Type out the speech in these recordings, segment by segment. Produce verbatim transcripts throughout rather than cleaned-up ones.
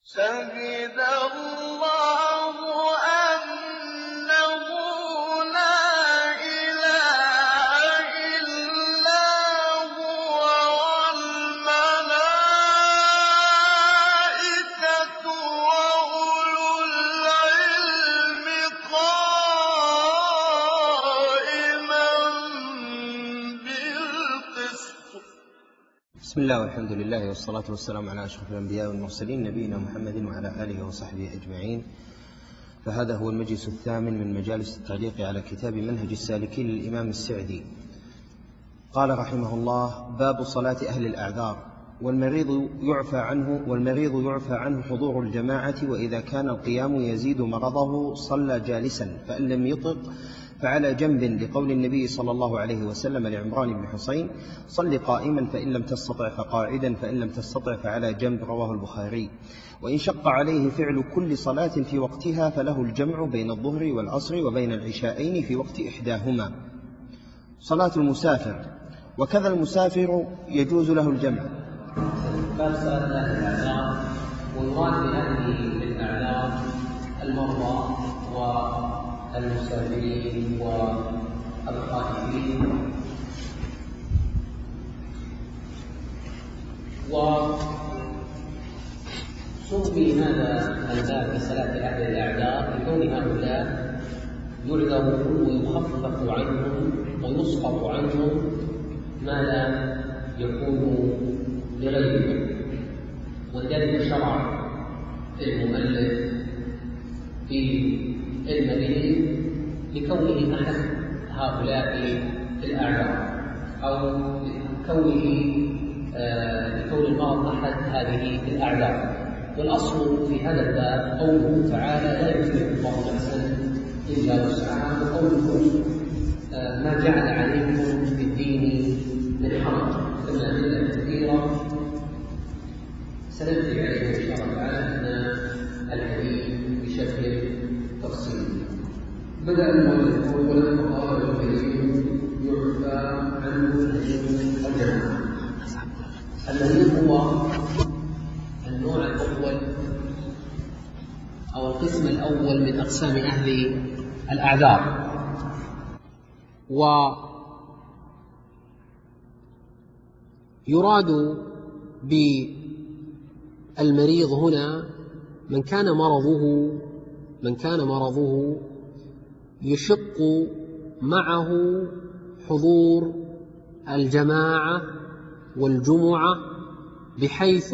شهد الله أنه لا إله إلا هو والملائكة وأولو العلم قائما بالقسط. بسم الله والحمد لله والصلاة والسلام على أشرف الأنبياء والمرسلين نبينا محمد وعلى آله وصحبه أجمعين. فهذا هو المجلس الثامن من مجالس التعليق على كتاب منهج السالكين للإمام السعدي. قال رحمه الله: باب صلاة أهل الأعذار. والمريض يعفى عنه والمريض يعفى عنه حضور الجماعة، وإذا كان القيام يزيد مرضه صلى جالسا، فإن لم يطق فعلى جنب، لقول النبي صلى الله عليه وسلم لعمران بن حسين: صل قائما فإن لم تستطع فقاعدا، فإن لم تستطع فعلى جنب. رواه البخاري. وإن شق عليه فعل كل صلاة في وقتها فله الجمع بين الظهر والعصر وبين العشاءين في وقت إحداهما. صلاة المسافر. وكذا المسافر يجوز له الجمع. باب صلاة أهل الأعذار. والمراد بهذه الأعذار المرضى والمسافرين والخائفين. وسمي هذا الباب بصلاة أهل الأعذار لكون هؤلاء يعذر ويخفف عنهم ويسقط عنهم ما لا يكون لغيرهم. ولذلك شرع المؤلف في المريض لكونه أحد هؤلاء الأعذار، أو كونه آه لكون المرض أحد هذه الأعذار. والأصل في هذا الباب قوله تعالى: لا يكلف الله نفسا إلا وسعها، وقوله آه ما جعل عليكم في الدين من حرج. ثم أدلة كثيرة سنبني عليها إن شاء الله تعالى أثناء الحديث بشكل تفصيلي. بدأ المؤلف أولا فقال: المريض يعفى عنه الجماعة. المريض هو النوع الأول أو القسم الأول من أقسام أهل الأعذار. ويراد بالمريض هنا من كان مرضه من كان مرضه يشق معه حضور الجماعة والجمعة، بحيث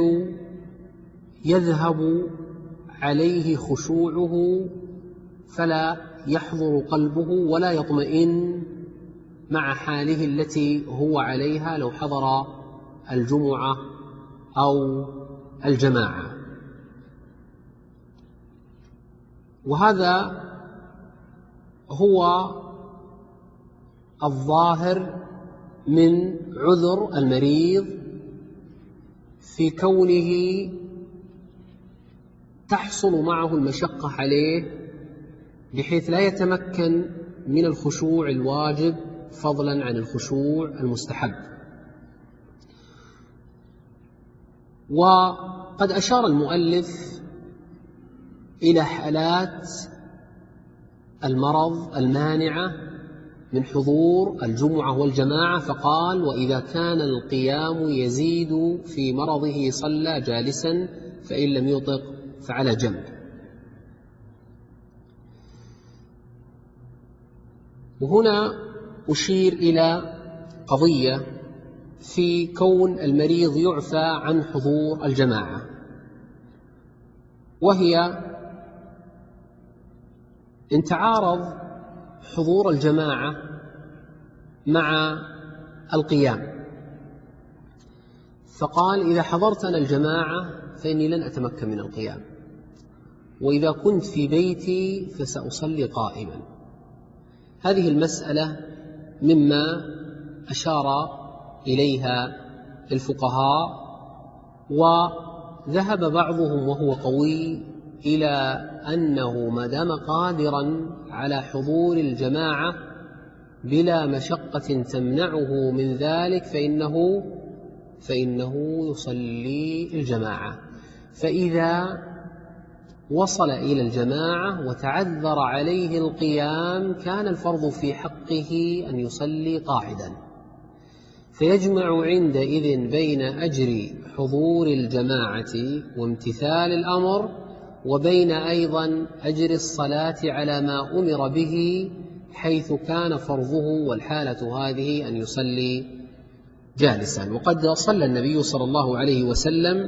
يذهب عليه خشوعه فلا يحضر قلبه ولا يطمئن مع حاله التي هو عليها لو حضر الجمعة أو الجماعة. وهذا هو الظاهر من عذر المريض في كونه تحصل معه المشقة عليه بحيث لا يتمكن من الخشوع الواجب فضلا عن الخشوع المستحب. وقد أشار المؤلف إلى حالات المرض المانعة من حضور الجمعة والجماعة، فقال: وإذا كان القيام يزيد في مرضه صلى جالسا، فإن لم يطق فعلى جنب. وهنا أشير إلى قضية في كون المريض يعفى عن حضور الجماعة، وهي إن تعارض حضور الجماعة مع القيام. فقال: إذا حضرتنا الجماعة فإني لن أتمكن من القيام، وإذا كنت في بيتي فسأصلي قائما. هذه المسألة مما أشار إليها الفقهاء، وذهب بعضهم وهو قوي إلى أنه ما دام قادرا على حضور الجماعة بلا مشقة تمنعه من ذلك فإنه فإنه يصلي الجماعة. فإذا وصل إلى الجماعة وتعذر عليه القيام كان الفرض في حقه أن يصلي قاعدا، فيجمع عندئذ بين أجر حضور الجماعة وامتثال الأمر وبين أيضا أجر الصلاة على ما أمر به، حيث كان فرضه والحالة هذه أن يصلي جالسا. وقد صلى النبي صلى الله عليه وسلم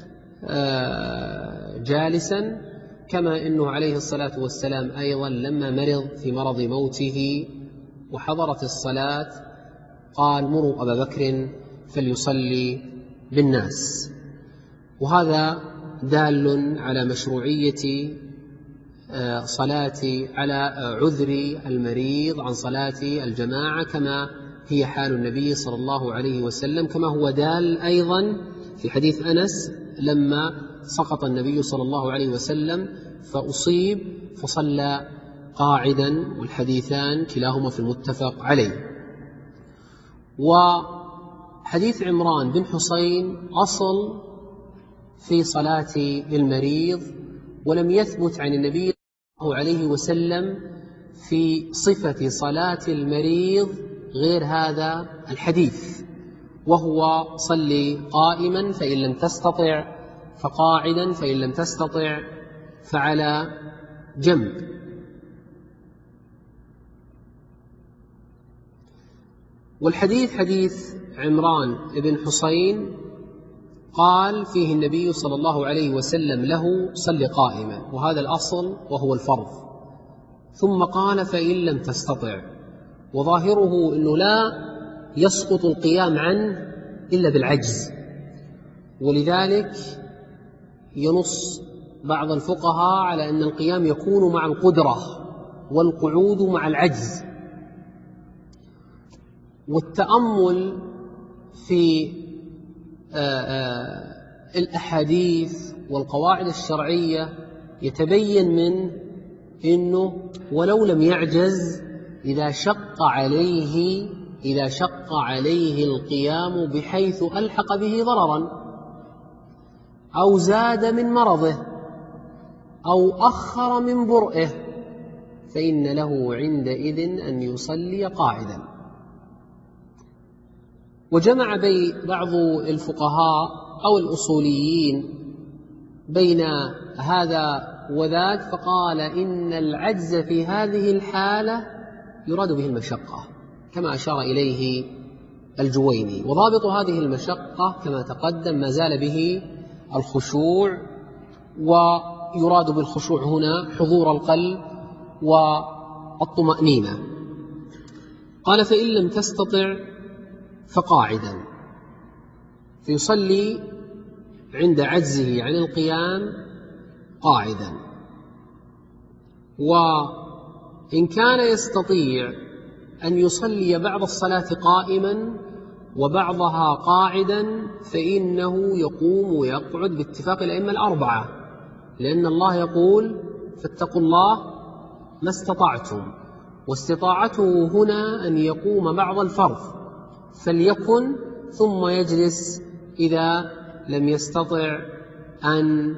جالسا، كما أنه عليه الصلاة والسلام أيضا لما مرض في مرض موته وحضرت الصلاة قال مروا أبا بكر فليصلي بالناس. وهذا دال على مشروعية صلاة على عذر المريض عن صلاة الجماعة، كما هي حال النبي صلى الله عليه وسلم، كما هو دال أيضا في حديث أنس لما سقط النبي صلى الله عليه وسلم فأصيب فصلى قاعدا، والحديثان كلاهما في المتفق عليه. وحديث عمران بن حسين أصل في صلاة المريض، ولم يثبت عن النبي صلى الله عليه وسلم في صفة صلاة المريض غير هذا الحديث، وهو صلي قائما فإن لم تستطع فقاعدا فإن لم تستطع فعلى جنب. والحديث حديث عمران بن حسين قال فيه النبي صلى الله عليه وسلم له صل قائما، وهذا الأصل وهو الفرض، ثم قال فإن لم تستطع، وظاهره أنه لا يسقط القيام عنه إلا بالعجز، ولذلك ينص بعض الفقهاء على أن القيام يكون مع القدرة والقعود مع العجز. والتأمل في الأحاديث والقواعد الشرعية يتبين منه أنه ولو لم يعجز إذا شق عليه إذا شق عليه القيام بحيث ألحق به ضررا أو زاد من مرضه أو أخر من برئه فإن له عندئذ أن يصلي قاعدا. وجمع بين بعض الفقهاء أو الأصوليين بين هذا وذاك، فقال إن العجز في هذه الحالة يراد به المشقة، كما أشار إليه الجويني. وضابط هذه المشقة كما تقدم ما زال به الخشوع، ويراد بالخشوع هنا حضور القلب والطمأنينة. قال فإن لم تستطع فقاعدا، فيصلي عند عجزه عن القيام قاعدا. وإن كان يستطيع أن يصلي بعض الصلاة قائما وبعضها قاعدا فإنه يقوم ويقعد باتفاق الأئمة الأربعة، لأن الله يقول فاتقوا الله ما استطعتم، واستطاعته هنا أن يقوم بعض الفرض فليكن، ثم يجلس إذا لم يستطع أن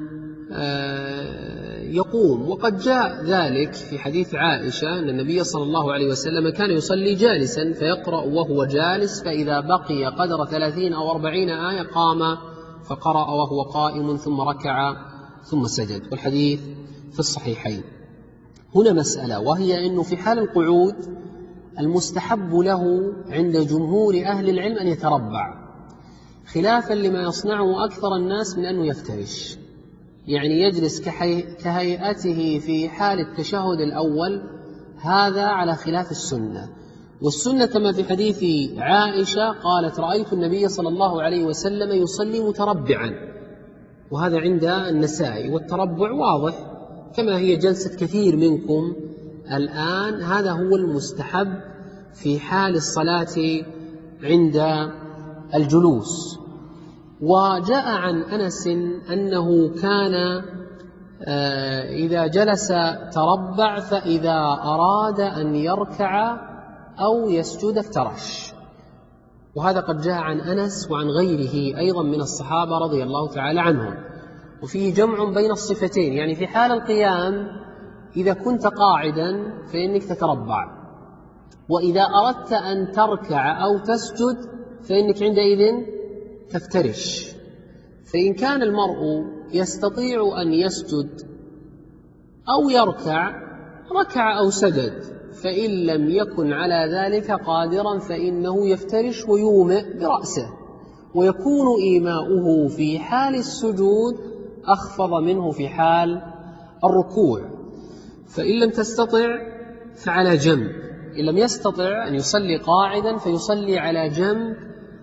يقوم. وقد جاء ذلك في حديث عائشة أن النبي صلى الله عليه وسلم كان يصلي جالسا فيقرأ وهو جالس، فإذا بقي قدر ثلاثين أو أربعين آية قام فقرأ وهو قائم ثم ركع ثم سجد، والحديث في الصحيحين. هنا مسألة، وهي أنه في حال القعود المستحب له عند جمهور أهل العلم أن يتربع، خلافا لما يصنعه أكثر الناس من أنه يفترش، يعني يجلس كحي... كهيئته في حال التشهد الأول، هذا على خلاف السنة. والسنة كما في حديث عائشة قالت رأيت النبي صلى الله عليه وسلم يصلي متربعا، وهذا عند النسائي، والتربع واضح كما هي جلسة كثير منكم الآن، هذا هو المستحب في حال الصلاة عند الجلوس. وجاء عن أنس أنه كان إذا جلس تربع، فإذا أراد أن يركع أو يسجد افترش، وهذا قد جاء عن أنس وعن غيره أيضا من الصحابة رضي الله تعالى عنهم. وفيه جمع بين الصفتين. يعني في حال القيام إذا كنت قاعدا فإنك تتربع، وإذا أردت أن تركع أو تسجد فإنك عندئذ تفترش. فإن كان المرء يستطيع أن يسجد أو يركع ركع أو سجد، فإن لم يكن على ذلك قادرا فإنه يفترش ويومئ برأسه، ويكون إيماؤه في حال السجود أخفض منه في حال الركوع. فإن لم تستطع فعلى جنب، إن لم يستطع أن يصلي قاعدا فيصلي على جنب،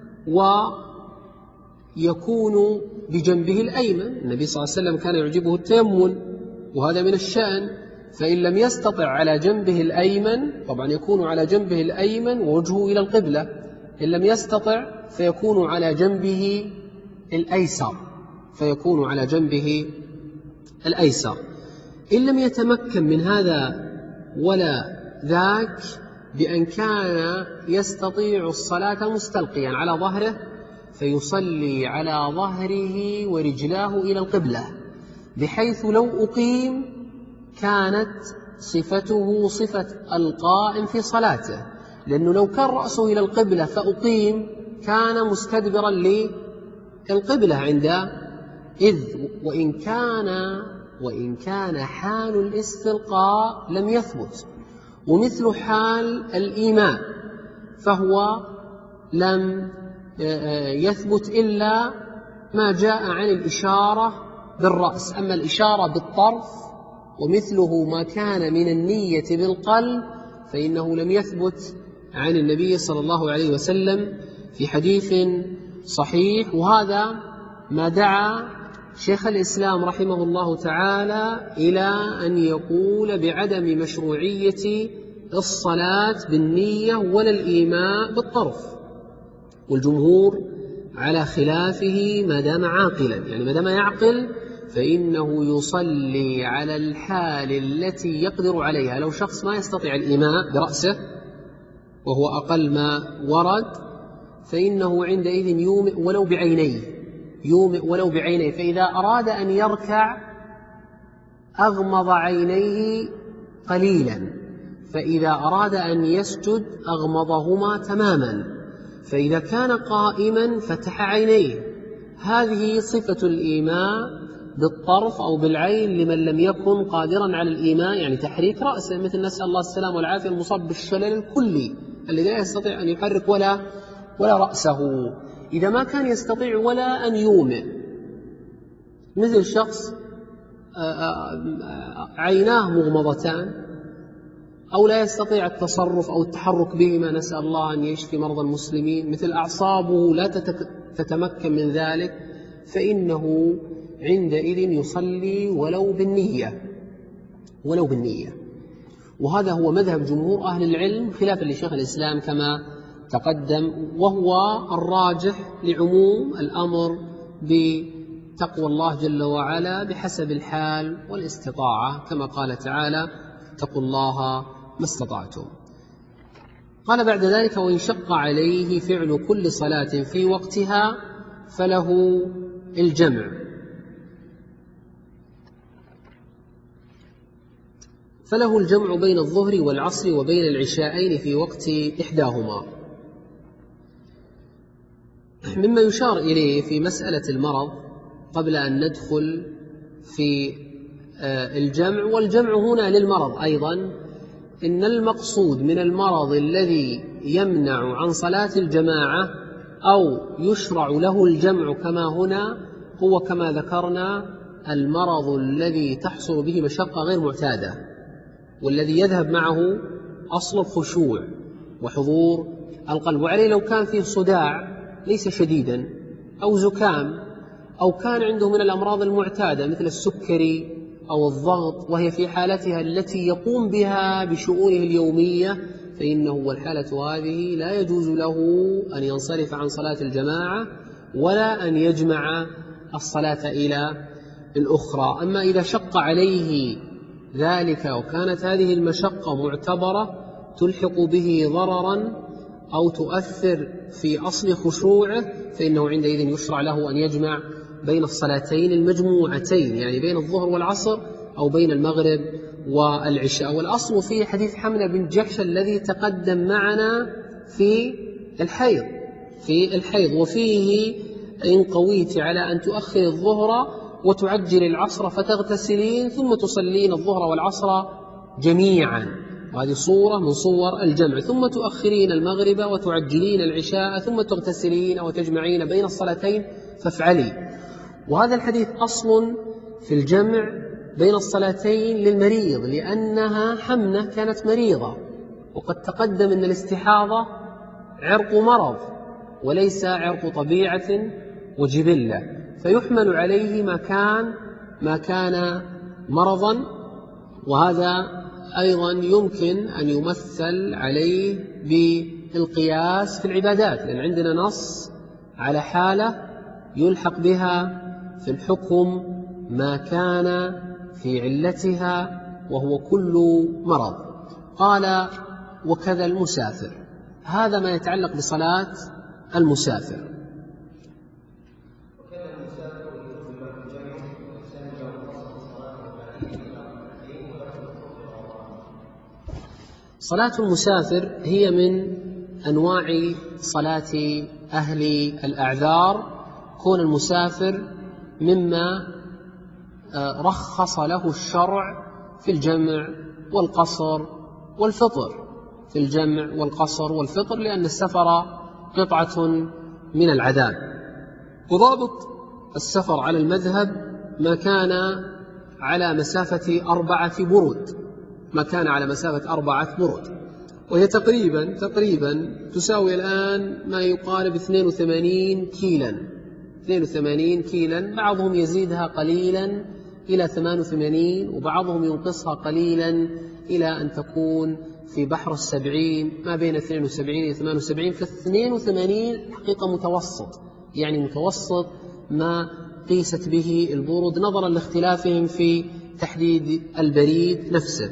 ويكون بجنبه الأيمن. النبي صلى الله عليه وسلم كان يعجبه التيمم، وهذا من الشأن. فإن لم يستطع على جنبه الأيمن طبعا يكون على جنبه الأيمن ووجهه إلى القبلة. إن لم يستطع فيكون على جنبه الأيسر فيكون على جنبه الأيسر. إن لم يتمكن من هذا ولا ذاك بأن كان يستطيع الصلاة مستلقيا على ظهره فيصلي على ظهره ورجلاه إلى القبلة، بحيث لو أقيم كانت صفته صفة القائم في صلاته، لأنه لو كان رأسه إلى القبلة فأقيم كان مستدبرا للقبلة عند إذ وإن كان وإن كان حال الاستلقاء لم يثبت، ومثل حال الإيماء فهو لم يثبت إلا ما جاء عن الإشارة بالرأس. أما الإشارة بالطرف ومثله ما كان من النية بالقلب فإنه لم يثبت عن النبي صلى الله عليه وسلم في حديث صحيح. وهذا ما دعا شيخ الإسلام رحمه الله تعالى إلى أن يقول بعدم مشروعية الصلاة بالنية ولا الإيماء بالطرف، والجمهور على خلافه ما دام عاقلا. يعني ما دام يعقل فإنه يصلي على الحال التي يقدر عليها. لو شخص ما يستطيع الإيماء برأسه وهو أقل ما ورد فإنه عندئذ يومئ ولو بعينيه يومئ ولو بعينيه فإذا أراد أن يركع أغمض عينيه قليلا، فإذا أراد أن يسجد أغمضهما تماما، فإذا كان قائما فتح عينيه. هذه صفة الإيماء بالطرف أو بالعين لمن لم يكن قادرا على الإيماء، يعني تحريك رأسه، مثل نسأل الله السلام والعافية المصاب بالشلل الكلي الذي لا يستطيع أن يحرك ولا ولا رأسه. إذا ما كان يستطيع ولا أن يومئ، مثل شخص عيناه مغمضتان أو لا يستطيع التصرف أو التحرك بهما، نسأل الله أن يشفي مرضى المسلمين، مثل أعصابه لا تتمكن من ذلك، فإنه عندئذ يصلي ولو بالنية ولو بالنية وهذا هو مذهب جمهور أهل العلم خلافا لشيخ الإسلام كما تقدم، وهو الراجح لعموم الأمر بتقوى الله جل وعلا بحسب الحال والاستطاعة، كما قال تعالى: اتقوا الله ما استطعتم. قال بعد ذلك: وإن شق عليه فعل كل صلاة في وقتها فله الجمع. فله الجمع بين الظهر والعصر وبين العشاءين في وقت إحداهما. مما يشار إليه في مسألة المرض قبل أن ندخل في الجمع، والجمع هنا للمرض أيضا، إن المقصود من المرض الذي يمنع عن صلاة الجماعة أو يشرع له الجمع كما هنا هو كما ذكرنا المرض الذي تحصل به مشقة غير معتادة، والذي يذهب معه أصل الخشوع وحضور القلب. وعليه لو كان فيه صداع ليس شديدا أو زكام أو كان عنده من الأمراض المعتادة مثل السكري أو الضغط وهي في حالتها التي يقوم بها بشؤونه اليومية، فإنه والحالة هذه لا يجوز له أن ينصرف عن صلاة الجماعة ولا أن يجمع الصلاة إلى الأخرى. أما إذا شق عليه ذلك وكانت هذه المشقة معتبرة تلحق به ضررا أو تؤثر في أصل خشوعه، فإنه عندئذ يشرع له أن يجمع بين الصلاتين المجموعتين، يعني بين الظهر والعصر أو بين المغرب والعشاء. والأصل في حديث حمنة بن جحش الذي تقدم معنا في الحيض في الحيض وفيه إن قويت على أن تؤخر الظهر وتعجل العصر فتغتسلين ثم تصلين الظهر والعصر جميعا، وهذه صورة من صور الجمع، ثم تؤخرين المغرب وتعجلين العشاء ثم تغتسلين وتجمعين بين الصلاتين فافعلي. وهذا الحديث أصل في الجمع بين الصلاتين للمريض، لأنها حمنة كانت مريضة، وقد تقدم أن الاستحاضة عرق مرض وليس عرق طبيعة وجبلة، فيحمل عليه ما كان ما كان مرضا. وهذا أيضا يمكن أن يمثل عليه بالقياس في العبادات، لأن عندنا نص على حالة يلحق بها في الحكم ما كان في علتها وهو كل مرض. قال وكذا المسافر. هذا ما يتعلق بصلاة المسافر. صلاة المسافر هي من أنواع صلاة أهل الأعذار، كون المسافر مما رخص له الشرع في الجمع والقصر والفطر في الجمع والقصر والفطر لأن السفر قطعة من العذاب. وضابط السفر على المذهب ما كان على مسافة أربعة برود ما كان على مسافة أربعة برود وهي تقريبا تقريبا تساوي الآن ما يقارب اثنين وثمانين كيلا اثنين وثمانين كيلا، بعضهم يزيدها قليلا إلى ثمان وثمانين وبعضهم ينقصها قليلا إلى أن تكون في بحر السبعين ما بين اثنين وسبعين إلى ثمان وسبعين. فاثنين وثمانين حقيقة متوسط، يعني متوسط ما قيست به البرود نظرا لاختلافهم في تحديد البريد نفسه.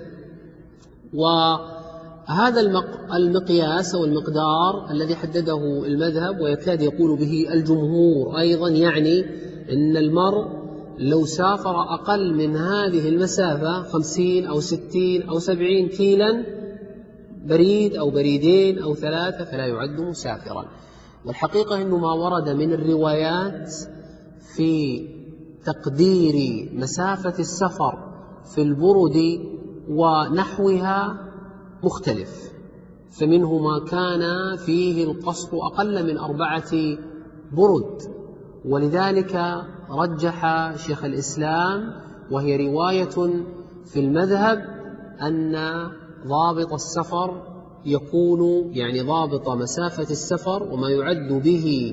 وهذا المقياس أو المقدار الذي حدده المذهب ويكاد يقول به الجمهور أيضا، يعني أن المرء لو سافر أقل من هذه المسافة خمسين أو ستين أو سبعين كيلا بريد أو بريدين أو ثلاثة فلا يعد مسافرا. والحقيقة أنه ما ورد من الروايات في تقدير مسافة السفر في البرد ونحوها مختلف، فمنه ما كان فيه القصر أقل من أربعة برد، ولذلك رجح شيخ الإسلام وهي رواية في المذهب أن ضابط السفر يكون يعني ضابط مسافة السفر وما يعد به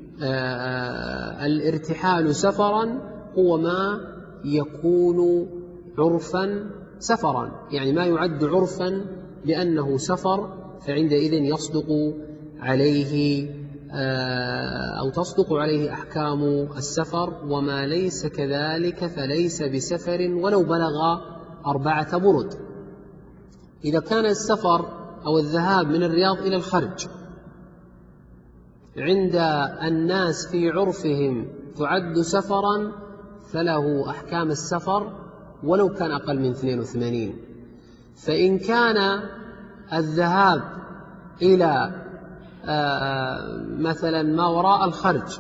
الارتحال سفرا هو ما يكون عرفا سفرا، يعني ما يعد عرفا بأنه سفر فعندئذ يصدق عليه أو تصدق عليه أحكام السفر، وما ليس كذلك فليس بسفر ولو بلغ أربعة برد. إذا كان السفر أو الذهاب من الرياض إلى الخرج عند الناس في عرفهم تعد سفرا فله أحكام السفر ولو كان أقل من اثنين وثمانين. فإن كان الذهاب إلى مثلا ما وراء الخرج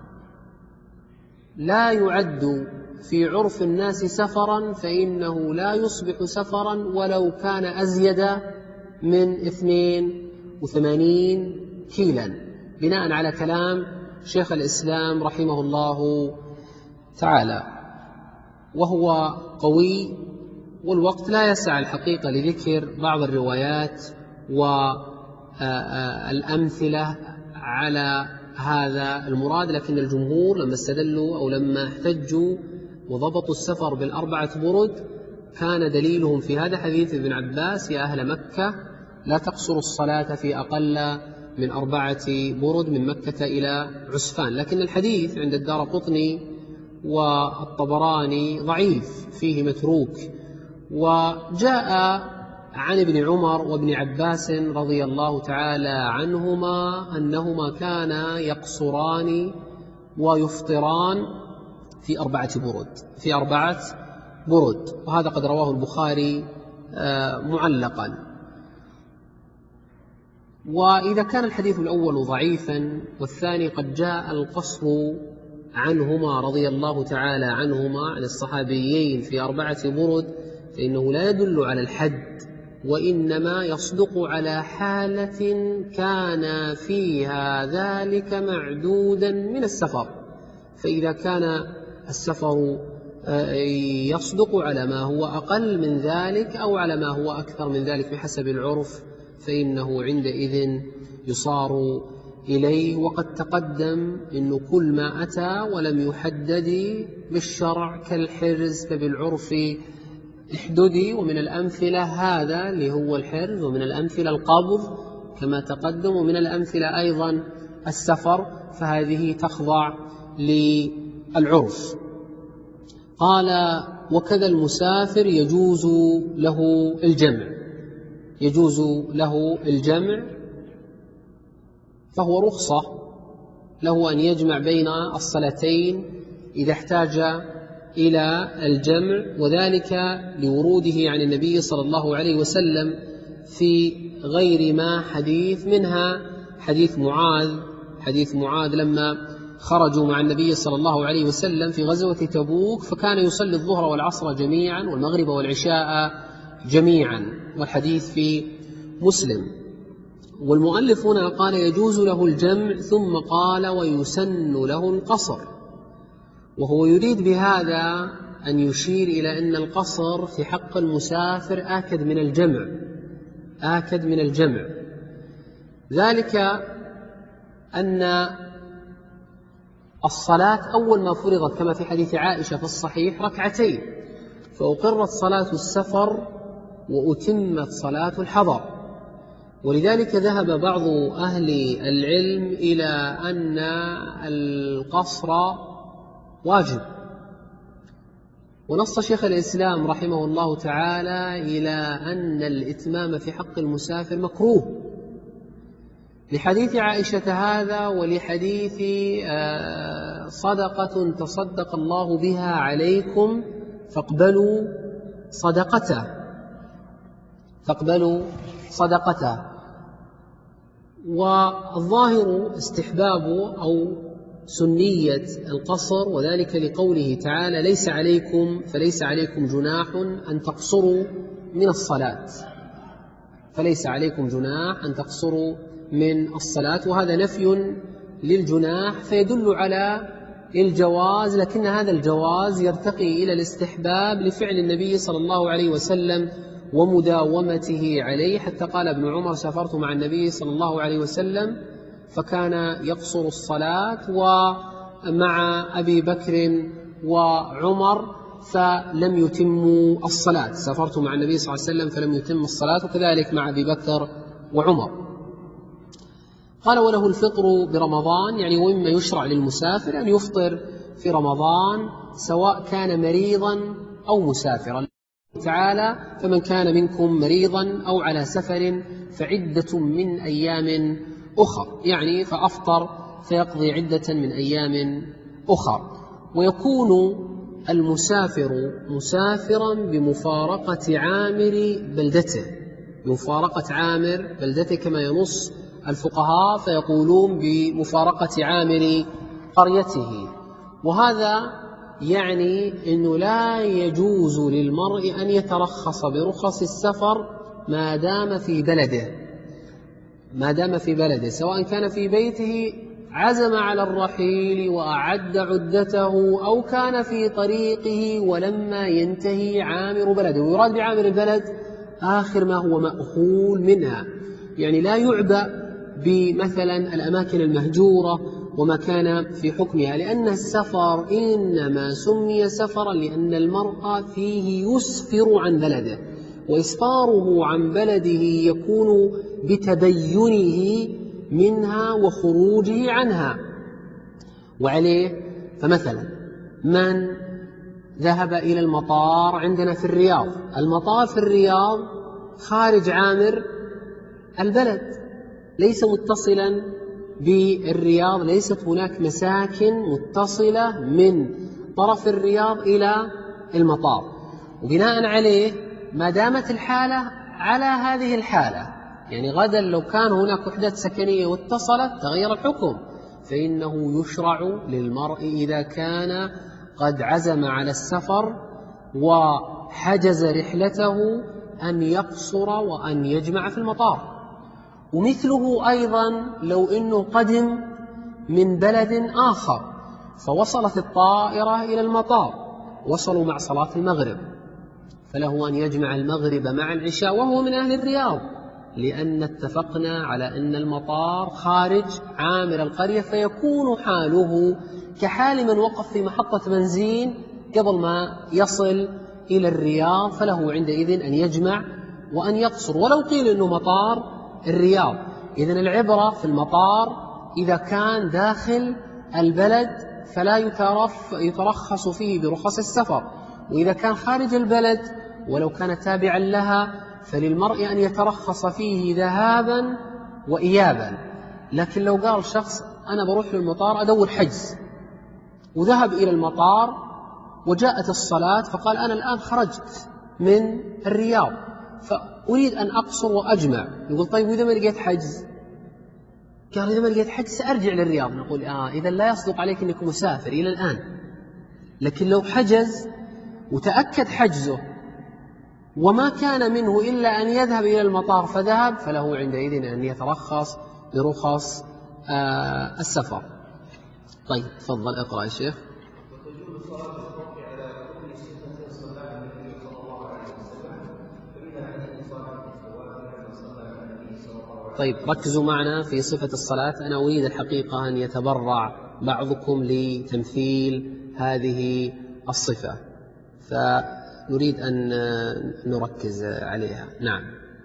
لا يعد في عرف الناس سفرا فإنه لا يصبح سفرا ولو كان أزيد من اثنين وثمانين كيلا، بناء على كلام شيخ الإسلام رحمه الله تعالى، وهو قوي. والوقت لا يسع الحقيقة لذكر بعض الروايات والأمثلة على هذا المراد، لكن الجمهور لما استدلوا أو لما احتجوا وضبطوا السفر بالأربعة برد كان دليلهم في هذا حديث ابن عباس: يا أهل مكة لا تقصروا الصلاة في أقل من أربعة برد من مكة إلى عسفان. لكن الحديث عند الدارقطني والطبراني ضعيف فيه متروك. وجاء عن ابن عمر وابن عباس رضي الله تعالى عنهما أنهما كانا يقصران ويفطران في أربعة برد في أربعة برد وهذا قد رواه البخاري معلقا. وإذا كان الحديث الأول ضعيفا والثاني قد جاء القصر عنهما رضي الله تعالى عنهما عن الصحابيين في أربعة برد فإنه لا يدل على الحد، وإنما يصدق على حالة كان فيها ذلك معدودا من السفر. فإذا كان السفر يصدق على ما هو أقل من ذلك أو على ما هو أكثر من ذلك بحسب العرف فإنه عندئذ يصار إليه. وقد تقدم أن كل ما أتى ولم يحدد بالشرع كالحرز فبالعرف احددي، ومن الأمثلة هذا اللي هو الحرز، ومن الأمثلة القبض كما تقدم، ومن الأمثلة أيضا السفر، فهذه تخضع للعرف. قال وكذا المسافر يجوز له الجمع يجوز له الجمع فهو رخصة له أن يجمع بين الصلاتين إذا احتاج إلى الجمع، وذلك لوروده عن النبي صلى الله عليه وسلم في غير ما حديث، منها حديث معاذ حديث معاذ لما خرجوا مع النبي صلى الله عليه وسلم في غزوة تبوك فكان يصلي الظهر والعصر جميعا والمغرب والعشاء جميعا، والحديث في مسلم. والمؤلف هنا قال يجوز له الجمع ثم قال ويسن له القصر، وهو يريد بهذا أن يشير إلى أن القصر في حق المسافر آكد من الجمع آكد من الجمع ذلك أن الصلاة أول ما فرضت كما في حديث عائشة في الصحيح ركعتين، فأقرت صلاة السفر وأتمت صلاة الحضر. ولذلك ذهب بعض أهل العلم إلى أن القصر واجب، ونص شيخ الإسلام رحمه الله تعالى إلى أن الإتمام في حق المسافر مكروه لحديث عائشة هذا، ولحديث صدقة تصدق الله بها عليكم فاقبلوا صدقته فاقبلوا صدقته والظاهر استحباب أو سنية القصر، وذلك لقوله تعالى ليس عليكم فليس عليكم جناح أن تقصروا من الصلاة فليس عليكم جناح أن تقصروا من الصلاة، وهذا نفي للجناح فيدل على الجواز، لكن هذا الجواز يرتقي إلى الاستحباب لفعل النبي صلى الله عليه وسلم ومداومته عليه، حتى قال ابن عمر سافرت مع النبي صلى الله عليه وسلم فكان يقصر الصلاة، ومع أبي بكر وعمر فلم يتموا الصلاة، سافرت مع النبي صلى الله عليه وسلم فلم يتم الصلاة، وكذلك مع أبي بكر وعمر. قال وله الفطر برمضان، يعني ومما يشرع للمسافر أن يفطر في رمضان سواء كان مريضا أو مسافرا تعالى فمن كان منكم مريضا أو على سفر فعدة من أيام أخر، يعني فأفطر فيقضي عدة من أيام أخر. ويكون المسافر مسافرا بمفارقة عامر بلدته بمفارقة عامر بلدته كما ينص الفقهاء فيقولون بمفارقة عامر قريته، وهذا يعني أنه لا يجوز للمرء أن يترخص برخص السفر ما دام في بلده ما دام في بلده سواء كان في بيته عزم على الرحيل وأعد عدته أو كان في طريقه ولما ينتهي عامر بلده. ويراد بعامر البلد آخر ما هو مأخول منها، يعني لا يعبأ بمثلا الأماكن المهجورة وما كان في حكمها، لأن السفر إنما سمي سفرا لأن المرء فيه يسفر عن بلده، وإسفاره عن بلده يكون بتبينه منها وخروجه عنها. وعليه فمثلا من ذهب إلى المطار عندنا في الرياض، المطار في الرياض خارج عامر البلد ليس متصلا بالرياض، ليست هناك مساكن متصلة من طرف الرياض إلى المطار. وبناء عليه ما دامت الحالة على هذه الحالة، يعني غدا لو كان هناك وحدات سكنية واتصلت تغير الحكم، فإنه يشرع للمرء إذا كان قد عزم على السفر وحجز رحلته أن يقصر وأن يجمع في المطار. ومثله أيضا لو أنه قدم من بلد آخر فوصلت الطائرة إلى المطار، وصلوا مع صلاة المغرب، فله أن يجمع المغرب مع العشاء وهو من أهل الرياض، لأن اتفقنا على أن المطار خارج عامر القرية، فيكون حاله كحال من وقف في محطة بنزين قبل ما يصل إلى الرياض، فله عندئذ أن يجمع وأن يقصر ولو قيل أنه مطار الرياض. إذن العبرة في المطار إذا كان داخل البلد فلا يترخص فيه برخص السفر، وإذا كان خارج البلد ولو كان تابعا لها فللمرء أن يترخص فيه ذهابا وإيابا. لكن لو قال شخص أنا بروح للمطار أدور حجز، وذهب إلى المطار وجاءت الصلاة فقال أنا الآن خرجت من الرياض فأريد أن أقصر وأجمع، يقول طيب وإذا ما لقيت حجز؟ قال إذا ما لقيت حجز سأرجع للرياض. نقول آه إذا لا يصدق عليك أنك مسافر إلى الآن. لكن لو حجز وتأكد حجزه وما كان منه إلا أن يذهب إلى المطار فذهب، فله عندئذ أن يترخص برخص آه السفر. طيب تفضل اقرأ يا شيخ. طيب ركزوا معنا في صفة الصلاة. أنا أريد الحقيقة أن يتبرع بعضكم لتمثيل هذه الصفة، فنريد أن نركز عليها. نعم.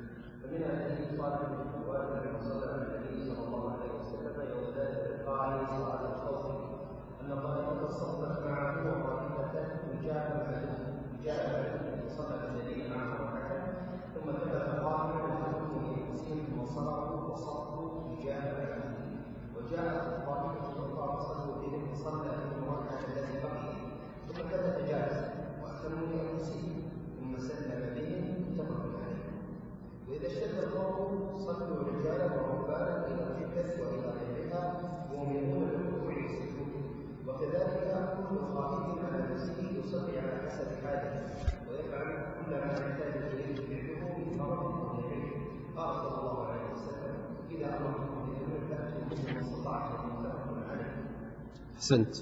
أحسنت.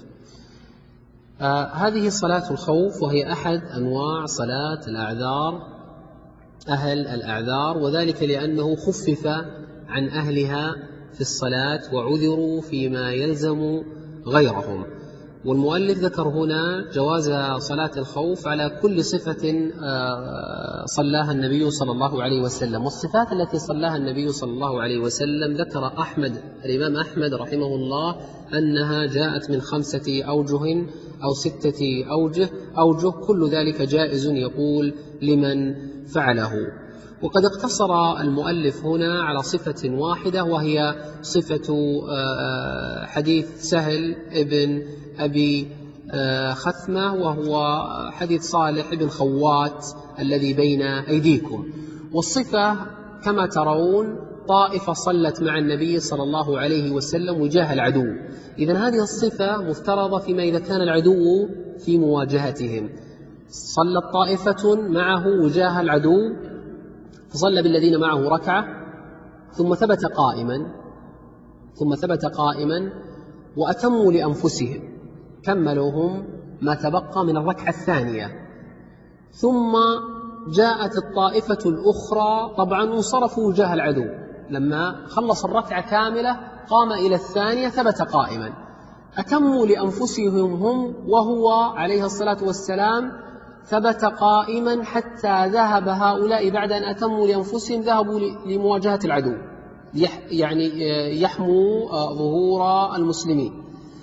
آه هذه صلاة الخوف، وهي أحد أنواع صلاة الأعذار، أهل الأعذار، وذلك لأنه خفف عن أهلها في الصلاة وعذروا فيما يلزم غيرهم. والمؤلف ذكر هنا جواز صلاة الخوف على كل صفة صلاها النبي صلى الله عليه وسلم. والصفات التي صلاها النبي صلى الله عليه وسلم ذكر أحمد الإمام أحمد رحمه الله أنها جاءت من خمسة أوجه أو ستة أوجه أوجه كل ذلك جائز يقول لمن فعله. وقد اقتصر المؤلف هنا على صفة واحدة، وهي صفة حديث سهل ابن أبي خثمة، وهو حديث صالح ابن خوات الذي بين أيديكم. والصفة كما ترون طائفة صلت مع النبي صلى الله عليه وسلم وجاه العدو. إذن هذه الصفة مفترضة فيما إذا كان العدو في مواجهتهم. صلت طائفة معه وجاه العدو فصلى بالذين معه ركعة ثم ثبت قائما ثم ثبت قائما وأتموا لأنفسهم، كملوهم ما تبقى من الركعة الثانية. ثم جاءت الطائفة الأخرى طبعا انصرفوا وجاه العدو، لما خلص الركعة كاملة قام إلى الثانية ثبت قائما. أتموا لأنفسهم هم وهو عليه الصلاة والسلام ثبت قائما حتى ذهب هؤلاء بعد أن أتموا لأنفسهم ذهبوا لمواجهة العدو، يعني يحموا ظهور المسلمين.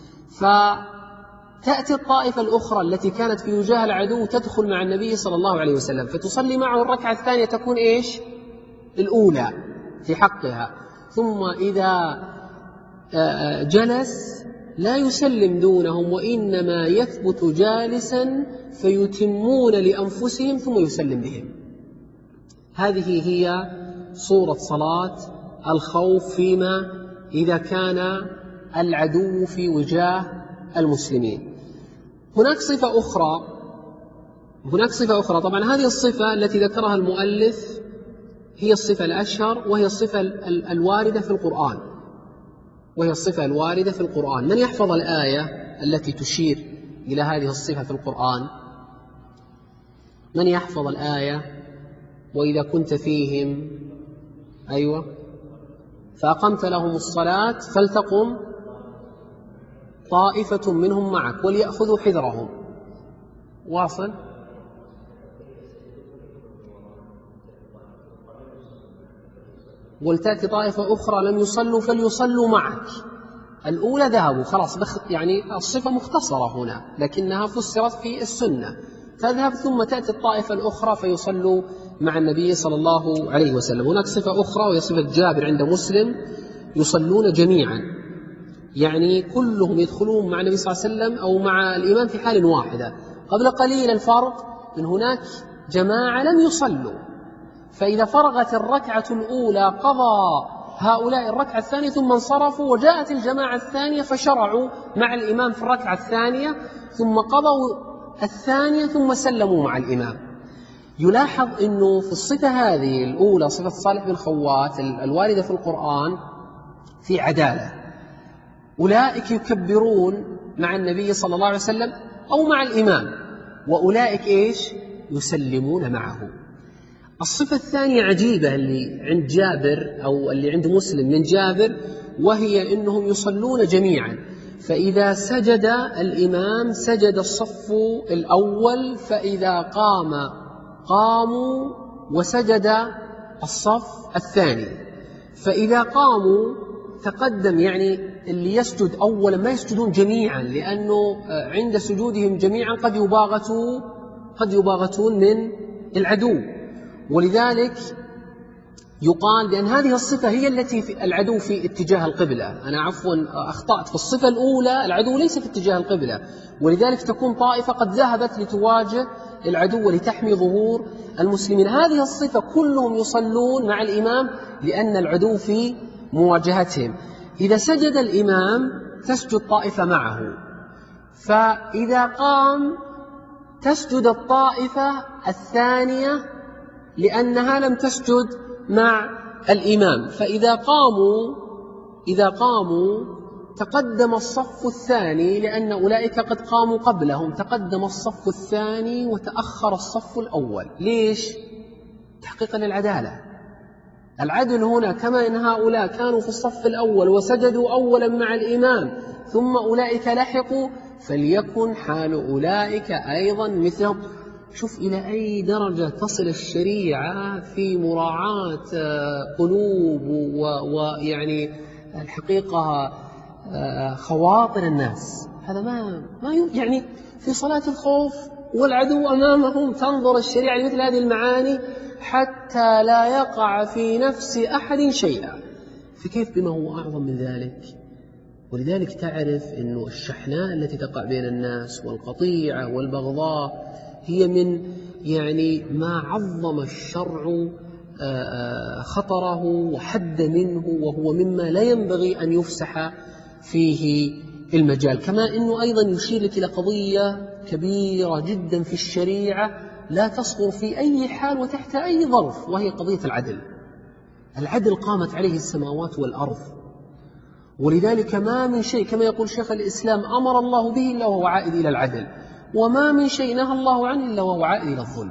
فتأتي الطائفة الأخرى التي كانت في وجاه العدو تدخل مع النبي صلى الله عليه وسلم فتصلي معه الركعة الثانية، تكون إيش؟ الأولى في حقها. ثم إذا جلس لا يسلم دونهم، وإنما يثبت جالسا فيتمون لأنفسهم ثم يسلم بهم. هذه هي صورة صلاة الخوف فيما إذا كان العدو في وجاه المسلمين. هناك صفة أخرى هناك صفة أخرى طبعا هذه الصفة التي ذكرها المؤلف هي الصفة الأشهر، وهي الصفة الواردة في القرآن وهي الصفة الواردة في القرآن. من يحفظ الآية التي تشير إلى هذه الصفة في القرآن؟ من يحفظ الآية؟ وإذا كنت فيهم أيوة فأقمت لهم الصلاة فلتقم طائفة منهم معك وليأخذوا حذرهم. واصل؟ ولتأتي طائفة أخرى لم يصلوا فليصلوا معك. الأولى ذهبوا خلاص بخ يعني الصفة مختصرة هنا لكنها فسرت في السنة، تذهب ثم تأتي الطائفة الأخرى فيصلوا مع النبي صلى الله عليه وسلم. هناك صفة أخرى وهي صفة جابر عند مسلم، يصلون جميعا، يعني كلهم يدخلون مع النبي صلى الله عليه وسلم أو مع الإمام في حال واحدة. قبل قليل الفرق من هناك جماعة لم يصلوا، فإذا فرغت الركعة الأولى قضى هؤلاء الركعة الثانية ثم انصرفوا، وجاءت الجماعة الثانية فشرعوا مع الإمام في الركعة الثانية ثم قضوا الثانية ثم سلموا مع الإمام. يلاحظ أنه في الصفة هذه الأولى صفة صالح بن خوات الواردة في القرآن في عدالة، أولئك يكبرون مع النبي صلى الله عليه وسلم أو مع الإمام، وأولئك إيش؟ يسلمون معه. الصفة الثانية عجيبة اللي عند جابر أو اللي عند مسلم من جابر، وهي أنهم يصلون جميعا، فإذا سجد الإمام سجد الصف الأول، فإذا قام قاموا وسجد الصف الثاني، فإذا قاموا تقدم، يعني اللي يسجد أولا ما يسجدون جميعا، لأنه عند سجودهم جميعا قد يباغتوا قد يباغتون من العدو، ولذلك يقال بأن هذه الصفة هي التي في العدو في اتجاه القبلة. أنا عفوا أخطأت، في الصفة الأولى العدو ليس في اتجاه القبلة، ولذلك تكون طائفة قد ذهبت لتواجه العدو ولتحمي ظهور المسلمين. هذه الصفة كلهم يصلون مع الإمام لأن العدو في مواجهتهم. إذا سجد الإمام تسجد طائفة معه، فإذا قام تسجد الطائفة الثانية لأنها لم تسجد مع الإمام، فإذا قاموا إذا قاموا تقدم الصف الثاني، لأن أولئك قد قاموا قبلهم، تقدم الصف الثاني وتأخر الصف الأول. ليش؟ تحقيقا للعدالة. العدل هنا كما إن هؤلاء كانوا في الصف الأول وسجدوا أولا مع الإمام ثم أولئك لحقوا، فليكن حال أولئك أيضا مثلهم. شوف إلى أي درجة تصل الشريعة في مراعاة قلوب ويعني الحقيقة خواطر الناس. هذا ما ما يعني في صلاة الخوف والعدو أمامهم تنظر الشريعة لمثل هذه المعاني حتى لا يقع في نفس أحد شيئا، فكيف بما هو أعظم من ذلك؟ ولذلك تعرف أن الشحناء التي تقع بين الناس والقطيعة والبغضاء هي من يعني ما عظم الشرع خطره وحد منه، وهو مما لا ينبغي أن يفسح فيه المجال. كما أنه أيضا يشير لك إلى قضية كبيرة جدا في الشريعة لا تصغر في أي حال وتحت أي ظرف، وهي قضية العدل. العدل قامت عليه السماوات والأرض، ولذلك ما من شيء كما يقول شيخ الإسلام أمر الله به إلا وهو عائد إلى العدل، وما من شيء نهى الله عنه إلا وهو عائد إلى الظلم.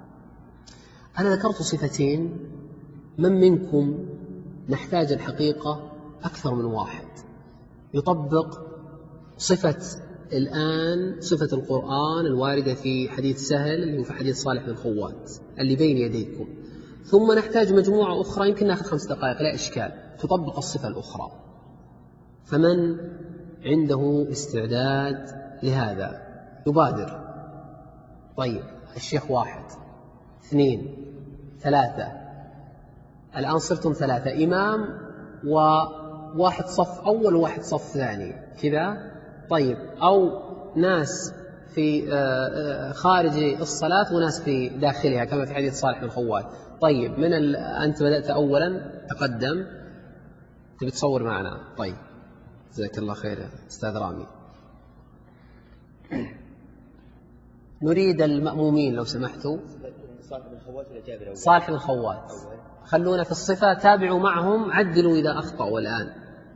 أنا ذكرت صفتين، من منكم نحتاج الحقيقة أكثر من واحد يطبق صفة الآن صفة القرآن الواردة في حديث سهل اللي هو في حديث صالح بن خوات اللي بين يديكم، ثم نحتاج مجموعة أخرى يمكن نأخذ خمس دقائق لا إشكال تطبق الصفة الأخرى. فمن عنده استعداد لهذا يبادر؟ طيب الشيخ واحد اثنين ثلاثة، الآن صرتم ثلاثة، إمام وواحد صف أول وواحد صف ثاني كذا، طيب، أو ناس في خارج الصلاة وناس في داخلها كما في حديث صالح بن خوات. طيب، من ال... أنت بدأت أولا، تقدم، تبي تصور معنا. طيب، جزاك الله خير يا أستاذ رامي. نريد المأمومين لو سمحتوا. صالح بن خوات، خلونا في الصفة، تابعوا معهم، عدلوا إذا أخطأوا الآن.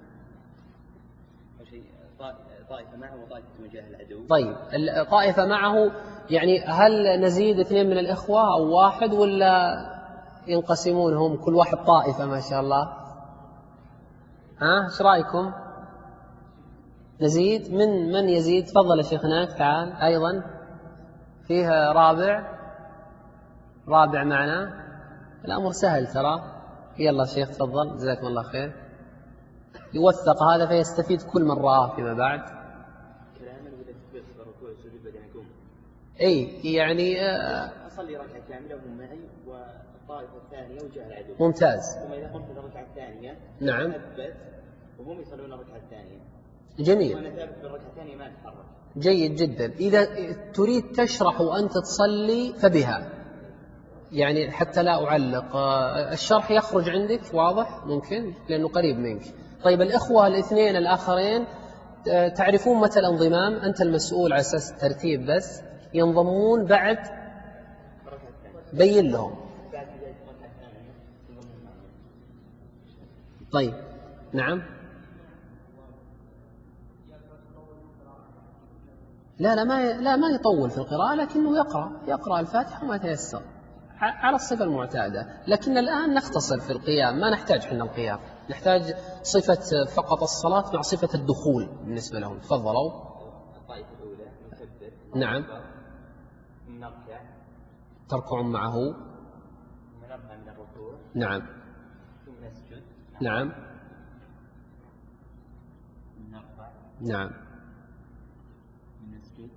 طائفة معه وطائفة تجاه العدو. طيب، طائفة معه يعني هل نزيد اثنين من الإخوة أو واحد، ولا ينقسمون هم كل واحد طائفة؟ ما شاء الله. ها، ايش رأيكم؟ نزيد؟ من من يزيد؟ تفضل يا شيخ هناك، تعال. أيضا فيها رابع، رابع معنا. الأمر سهل ترى. يلا شيخ تفضل، جزاكم الله خير. يوثق هذا فيستفيد كل من رآه فيما بعد. اي يعني آه اصلي ركعه كامله وهم معي والطائفه الثانيه وجه العدو. ممتاز. ثم اذا قمت الركعه الثانيه نعم اثبت وهم يصلون الركعه الثانيه. جميل. وانا ثابت بالركعه الثانيه ما اتحرك. جيد جدا. اذا تريد تشرح وانت تصلي فبها، يعني حتى لا اعلق. آه الشرح يخرج عندك واضح ممكن لانه قريب منك. طيب، الاخوه الاثنين الاخرين آه تعرفون متى الانضمام؟ انت المسؤول على اساس الترتيب، بس ينضمون بعد. بين لهم. طيب، نعم. لا لا ما لا ما يطول في القراءة، لكنه يقرأ يقرأ الفاتحة وما تيسر على الصفة المعتادة. لكن الآن نختصر في القيام، ما نحتاج حنا القيام، نحتاج صفة فقط الصلاة مع صفة الدخول بالنسبة لهم. تفضلوا. الطائفة الأولى نكبر. نعم. نركع. تركعون معه. ونرفع من الركوع. نعم. ثم نسجد. نعم. نرفع. نعم. نسجد.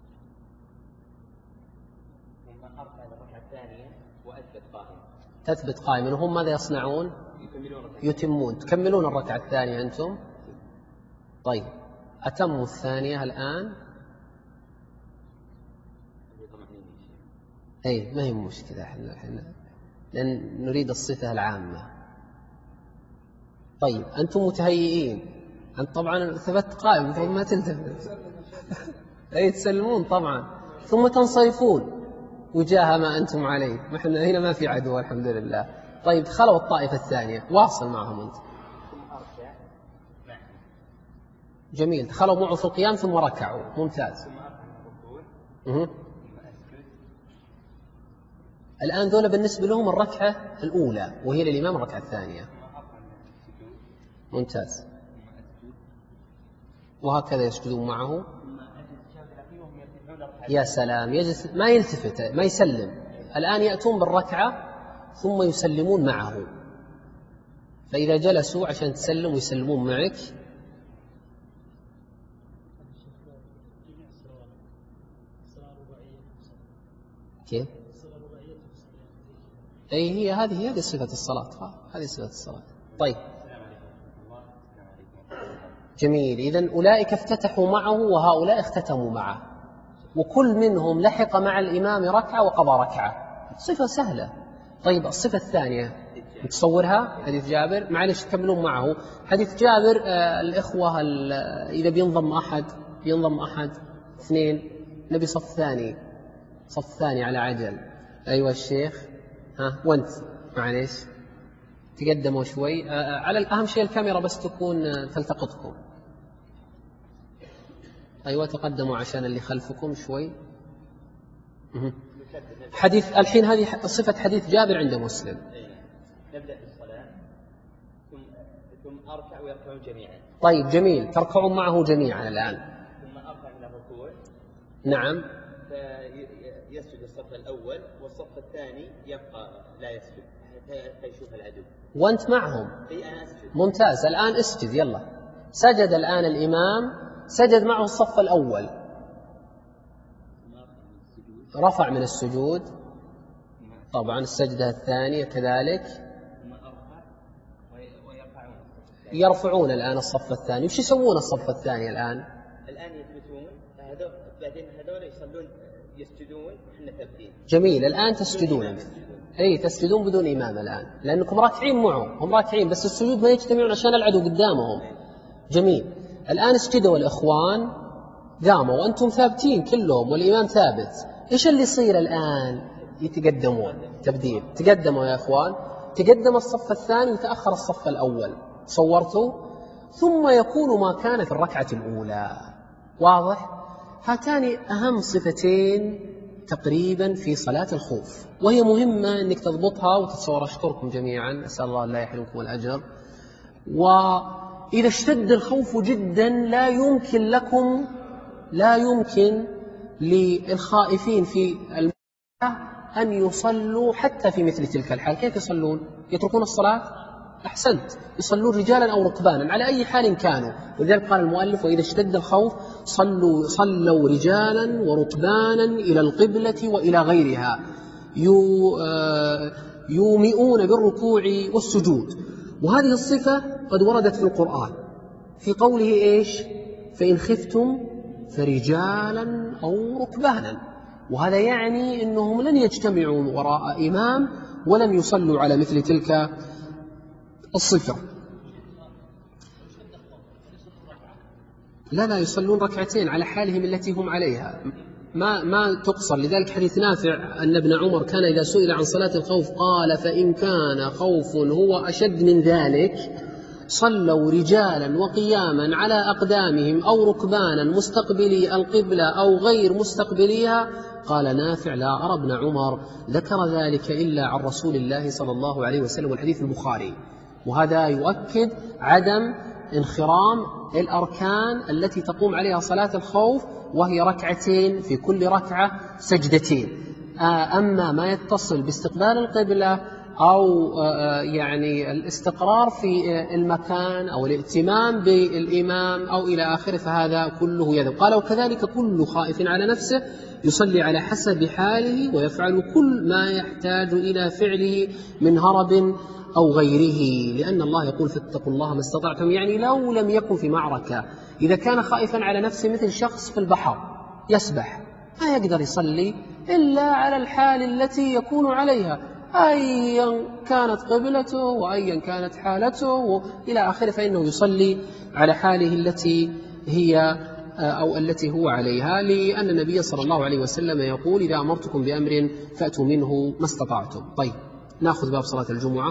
ثم أرفع الركعة الثانية وأثبت قائما. تثبت قائما. وهم ماذا يصنعون؟ يكملون الركعة. يتمون. تكملون الركعة الثانية أنتم. طيب، أتموا الثانية الآن. أي ما هي مشكلة، احنا احنا لأن نريد الصفة العامة. طيب، أنتم متهيئين؟ أنت طبعا ثبت قائم ثم ما تلتفت. أي تسلمون طبعا، ثم تنصرفون وجاه ما أنتم عليه. نحن هنا ما في عدوى الحمد لله. طيب، خلوا الطائفة الثانية، واصل معهم أنت. جميل. خلوا معه في القيام ثم ركعوا. ممتاز. أه. الآن ذولا بالنسبة لهم الركعة الأولى وهي للإمام الركعة الثانية. ممتاز. وهكذا يسجدون معه. يا سلام، يجلس ما يلتفت ما يسلم. الآن يأتون بالركعة ثم يسلمون معه. فإذا جلسوا عشان تسلم ويسلمون معك. كيف؟ أي هي هذه هذه صفة الصلاة. هذه صفة الصلاة. طيب، جميل. إذن أولئك افتتحوا معه وهؤلاء اختتموا معه، وكل منهم لحق مع الإمام ركعة وقضى ركعة. صفة سهلة. طيب، الصفة الثانية نتصورها حديث جابر. معلش تكملون معه حديث جابر. آه الإخوة إذا بينضم أحد بينضم أحد اثنين، نبي صف ثاني، صف ثاني على عجل. أيوة الشيخ. ها وانت معليش تقدموا شوي. آه على الأهم شيء الكاميرا بس تكون آه تلتقطكم. أيوة تقدموا عشان اللي خلفكم شوي. حديث الحين هذه صفة حديث جابر عند مسلم. نبدأ بالصلاة ثم ثم أركع ويركعون جميعا. طيب، جميل. تركعون معه جميعا الآن. ثم أركع من الركوع. نعم. فيسجد الصف الأول والصف الثاني يبقى لا يسجد حتى يشوف العدو. وأنت معهم. أي أنا أسجد. ممتاز. الآن اسجد يلا. سجد الآن الإمام، سجد معه الصف الأول، رفع من السجود. طبعا السجدة الثانية كذلك. يرفعون الآن الصف الثاني. وش يسوون الصف الثاني الآن؟ الآن يثبتون هذول بعدين هذول يصلون يسجدون احنا ثابتين. جميل. الآن تسجدون أنت. أي تسجدون بدون إمام الآن لأنكم راكعين معه، هم راكعين بس السجود ما يجتمعون عشان العدو قدامهم. جميل. الآن اسجدوا الإخوان قاموا وأنتم ثابتين كلهم والإمام ثابت. إيش اللي يصير الآن؟ يتقدمون تبديل. تقدموا يا إخوان، تقدم الصف الثاني وتأخر الصف الأول. صورتوا؟ ثم يكون ما كان في الركعة الأولى. واضح؟ هاتان أهم صفتين تقريبا في صلاة الخوف، وهي مهمة أنك تضبطها وتتصور. أشكركم جميعا، أسأل الله لا يحرمكم الأجر. وإذا اشتد الخوف جدا لا يمكن لكم لا يمكن للخائفين في المسجد أن يصلوا حتى في مثل تلك الحال. كيف يصلون؟ يتركون الصلاة؟ أحسنت، يصلون رجالا أو ركبانا على أي حال كانوا. ولذلك قال المؤلف وإذا اشتد الخوف صلوا, صلوا رجالا وركبانا إلى القبلة وإلى غيرها يومئون بالركوع والسجود. وهذه الصفة قد وردت في القرآن في قوله إيش؟ فإن خفتم فرجالا أو ركبانا. وهذا يعني أنهم لن يجتمعوا وراء إمام ولم يصلوا على مثل تلك الصفة. لا لا يصلون ركعتين على حالهم التي هم عليها، ما ما تقصر. لذلك حديث نافع أن ابن عمر كان إذا سئل عن صلاة الخوف قال فإن كان خوف هو أشد من ذلك صلوا رجالا وقياما على أقدامهم أو ركبانا مستقبلي القبلة أو غير مستقبليها. قال نافع لا أرى ابن عمر ذكر ذلك إلا عن رسول الله صلى الله عليه وسلم، والحديث البخاري. وهذا يؤكد عدم انخرام الأركان التي تقوم عليها صلاة الخوف، وهي ركعتين في كل ركعة سجدتين. أما ما يتصل باستقبال القبلة أو يعني الاستقرار في المكان أو الائتمام بالإمام أو إلى آخره فهذا كله يذهب. قال وكذلك كل خائف على نفسه يصلي على حسب حاله ويفعل كل ما يحتاج إلى فعله من هرب أو غيره، لأن الله يقول فاتقوا الله ما استطعتم. يعني لو لم يكن في معركة، إذا كان خائفا على نفسه مثل شخص في البحر يسبح ما يقدر يصلي إلا على الحال التي يكون عليها أيا كانت قبلته وأيا كانت حالته إلى آخره، فإنه يصلي على حاله التي هي أو التي هو عليها، لأن النبي صلى الله عليه وسلم يقول إذا أمرتكم بأمر فأتوا منه ما استطعتم. طيب نأخذ باب صلاة الجمعة.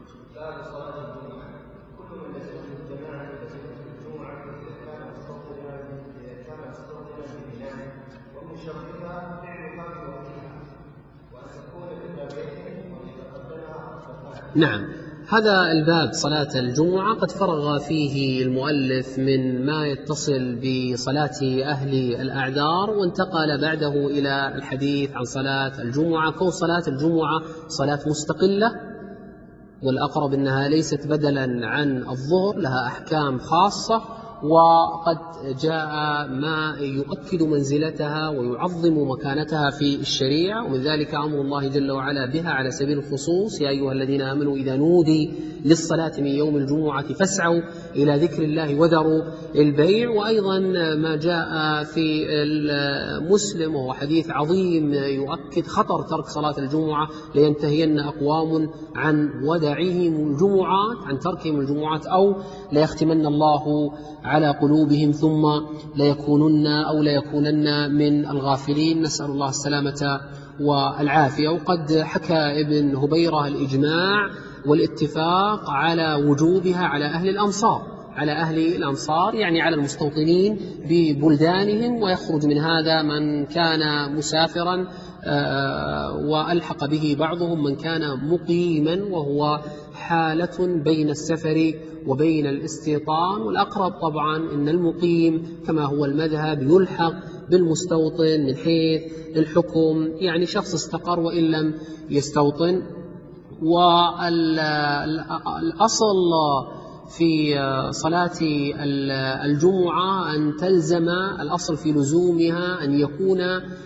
نعم، هذا الباب صلاة الجمعة قد فرغ فيه المؤلف من ما يتصل بصلاة أهل الأعذار، وانتقل بعده إلى الحديث عن صلاة الجمعة. كون صلاة الجمعة صلاة مستقلة، والأقرب أنها ليست بدلا عن الظهر، لها أحكام خاصة، وقد جاء ما يؤكد منزلتها ويعظم مكانتها في الشريعة، ومن ذلك أمر الله جل وعلا بها على سبيل الخصوص يا أيها الذين آمنوا إذا نودي للصلاة من يوم الجمعة فاسعوا إلى ذكر الله وذروا البيع. وأيضا ما جاء في المسلم وهو حديث عظيم يؤكد خطر ترك صلاة الجمعة، لينتهين أقوام عن ودعهم الجمعات عن تركهم الجمعات أو ليختمن الله على قلوبهم ثم ليكونن أو ليكونن من الغافلين، نسأل الله السلامة والعافية. وقد حكى ابن هبيرة الإجماع والاتفاق على وجوبها على أهل الأمصار على أهل الأمصار يعني على المستوطنين ببلدانهم، ويخرج من هذا من كان مسافرا وألحق به بعضهم من كان مقيما، وهو حالة بين السفر وبين الاستيطان. والأقرب طبعا أن المقيم كما هو المذهب يلحق بالمستوطن من حيث الحكم، يعني شخص استقر وإن لم يستوطن. والأصل في صلاة الجمعة أن تلزم، الأصل في لزومها أن يكون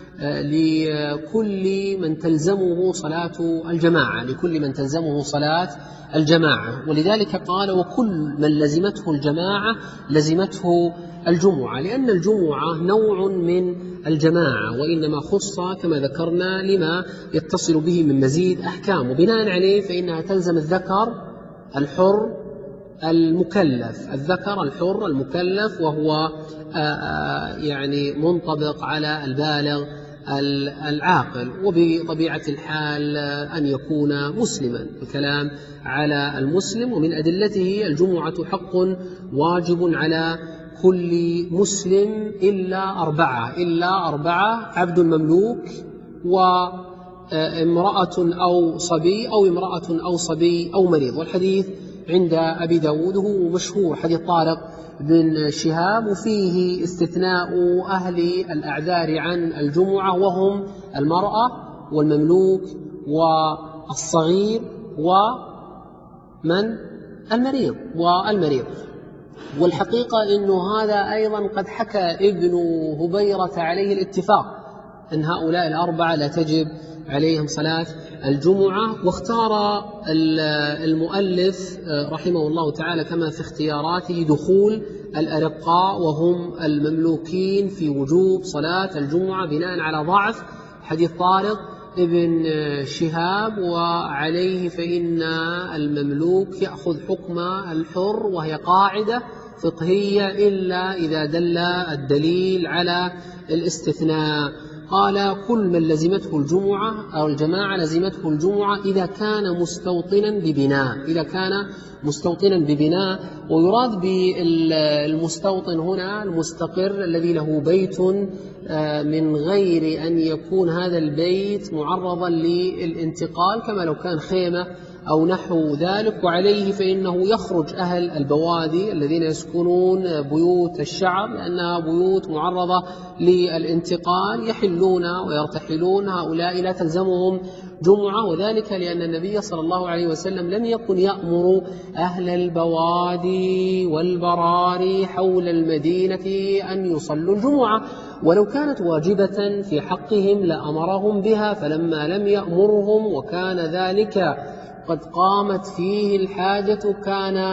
لكل من تلزمه صلاة الجماعة، لكل من تلزمه صلاة الجماعة. ولذلك قال وكل من لزمته الجماعة لزمته الجمعة، لأن الجمعة نوع من الجماعة، وإنما خص كما ذكرنا لما يتصل به من مزيد أحكام، وبناء عليه فإنها تلزم الذكر الحر المكلف، الذكر الحر المكلف، وهو يعني منطبق على البالغ العاقل، وبطبيعة الحال أن يكون مسلما، الكلام على المسلم. ومن أدلته الجمعة حق واجب على كل مسلم إلا أربعة إلا أربعة عبد مملوك وامرأة أو صبي أو امرأة أو صبي أو مريض. والحديث عند أبي داود هو مشهور، حديث طارق بن شهاب، وفيه استثناء أهل الأعذار عن الجمعة، وهم المرأة والمملوك والصغير ومن المريض والمريض. والحقيقة أنه هذا أيضا قد حكى ابن هبيرة عليه الاتفاق أن هؤلاء الأربعة لا تجب عليهم صلاة الجمعة. واختار المؤلف رحمه الله تعالى كما في اختياراته دخول الأرقاء وهم المملوكين في وجوب صلاة الجمعة بناء على ضعف حديث طارق ابن شهاب، وعليه فإن المملوك يأخذ حكم الحر، وهي قاعدة فقهية إلا إذا دل الدليل على الاستثناء. قال كل من لزمته الجمعة أو الجماعة لزمته الجمعة إذا كان مستوطنا ببناء، إذا كان مستوطنا ببناء. ويراد بالمستوطن هنا المستقر الذي له بيت من غير أن يكون هذا البيت معرضا للانتقال، كما لو كان خيمة أو نحو ذلك. وعليه فإنه يخرج أهل البوادي الذين يسكنون بيوت الشعب لأنها بيوت معرضة للانتقال، يحلون ويرتحلون، هؤلاء لا تلزمهم جمعة. وذلك لأن النبي صلى الله عليه وسلم لم يكن يأمر أهل البوادي والبراري حول المدينة أن يصلوا الجمعة، ولو كانت واجبة في حقهم لأمرهم بها، فلما لم يأمرهم وكان ذلك قد قامت فيه الحاجة كان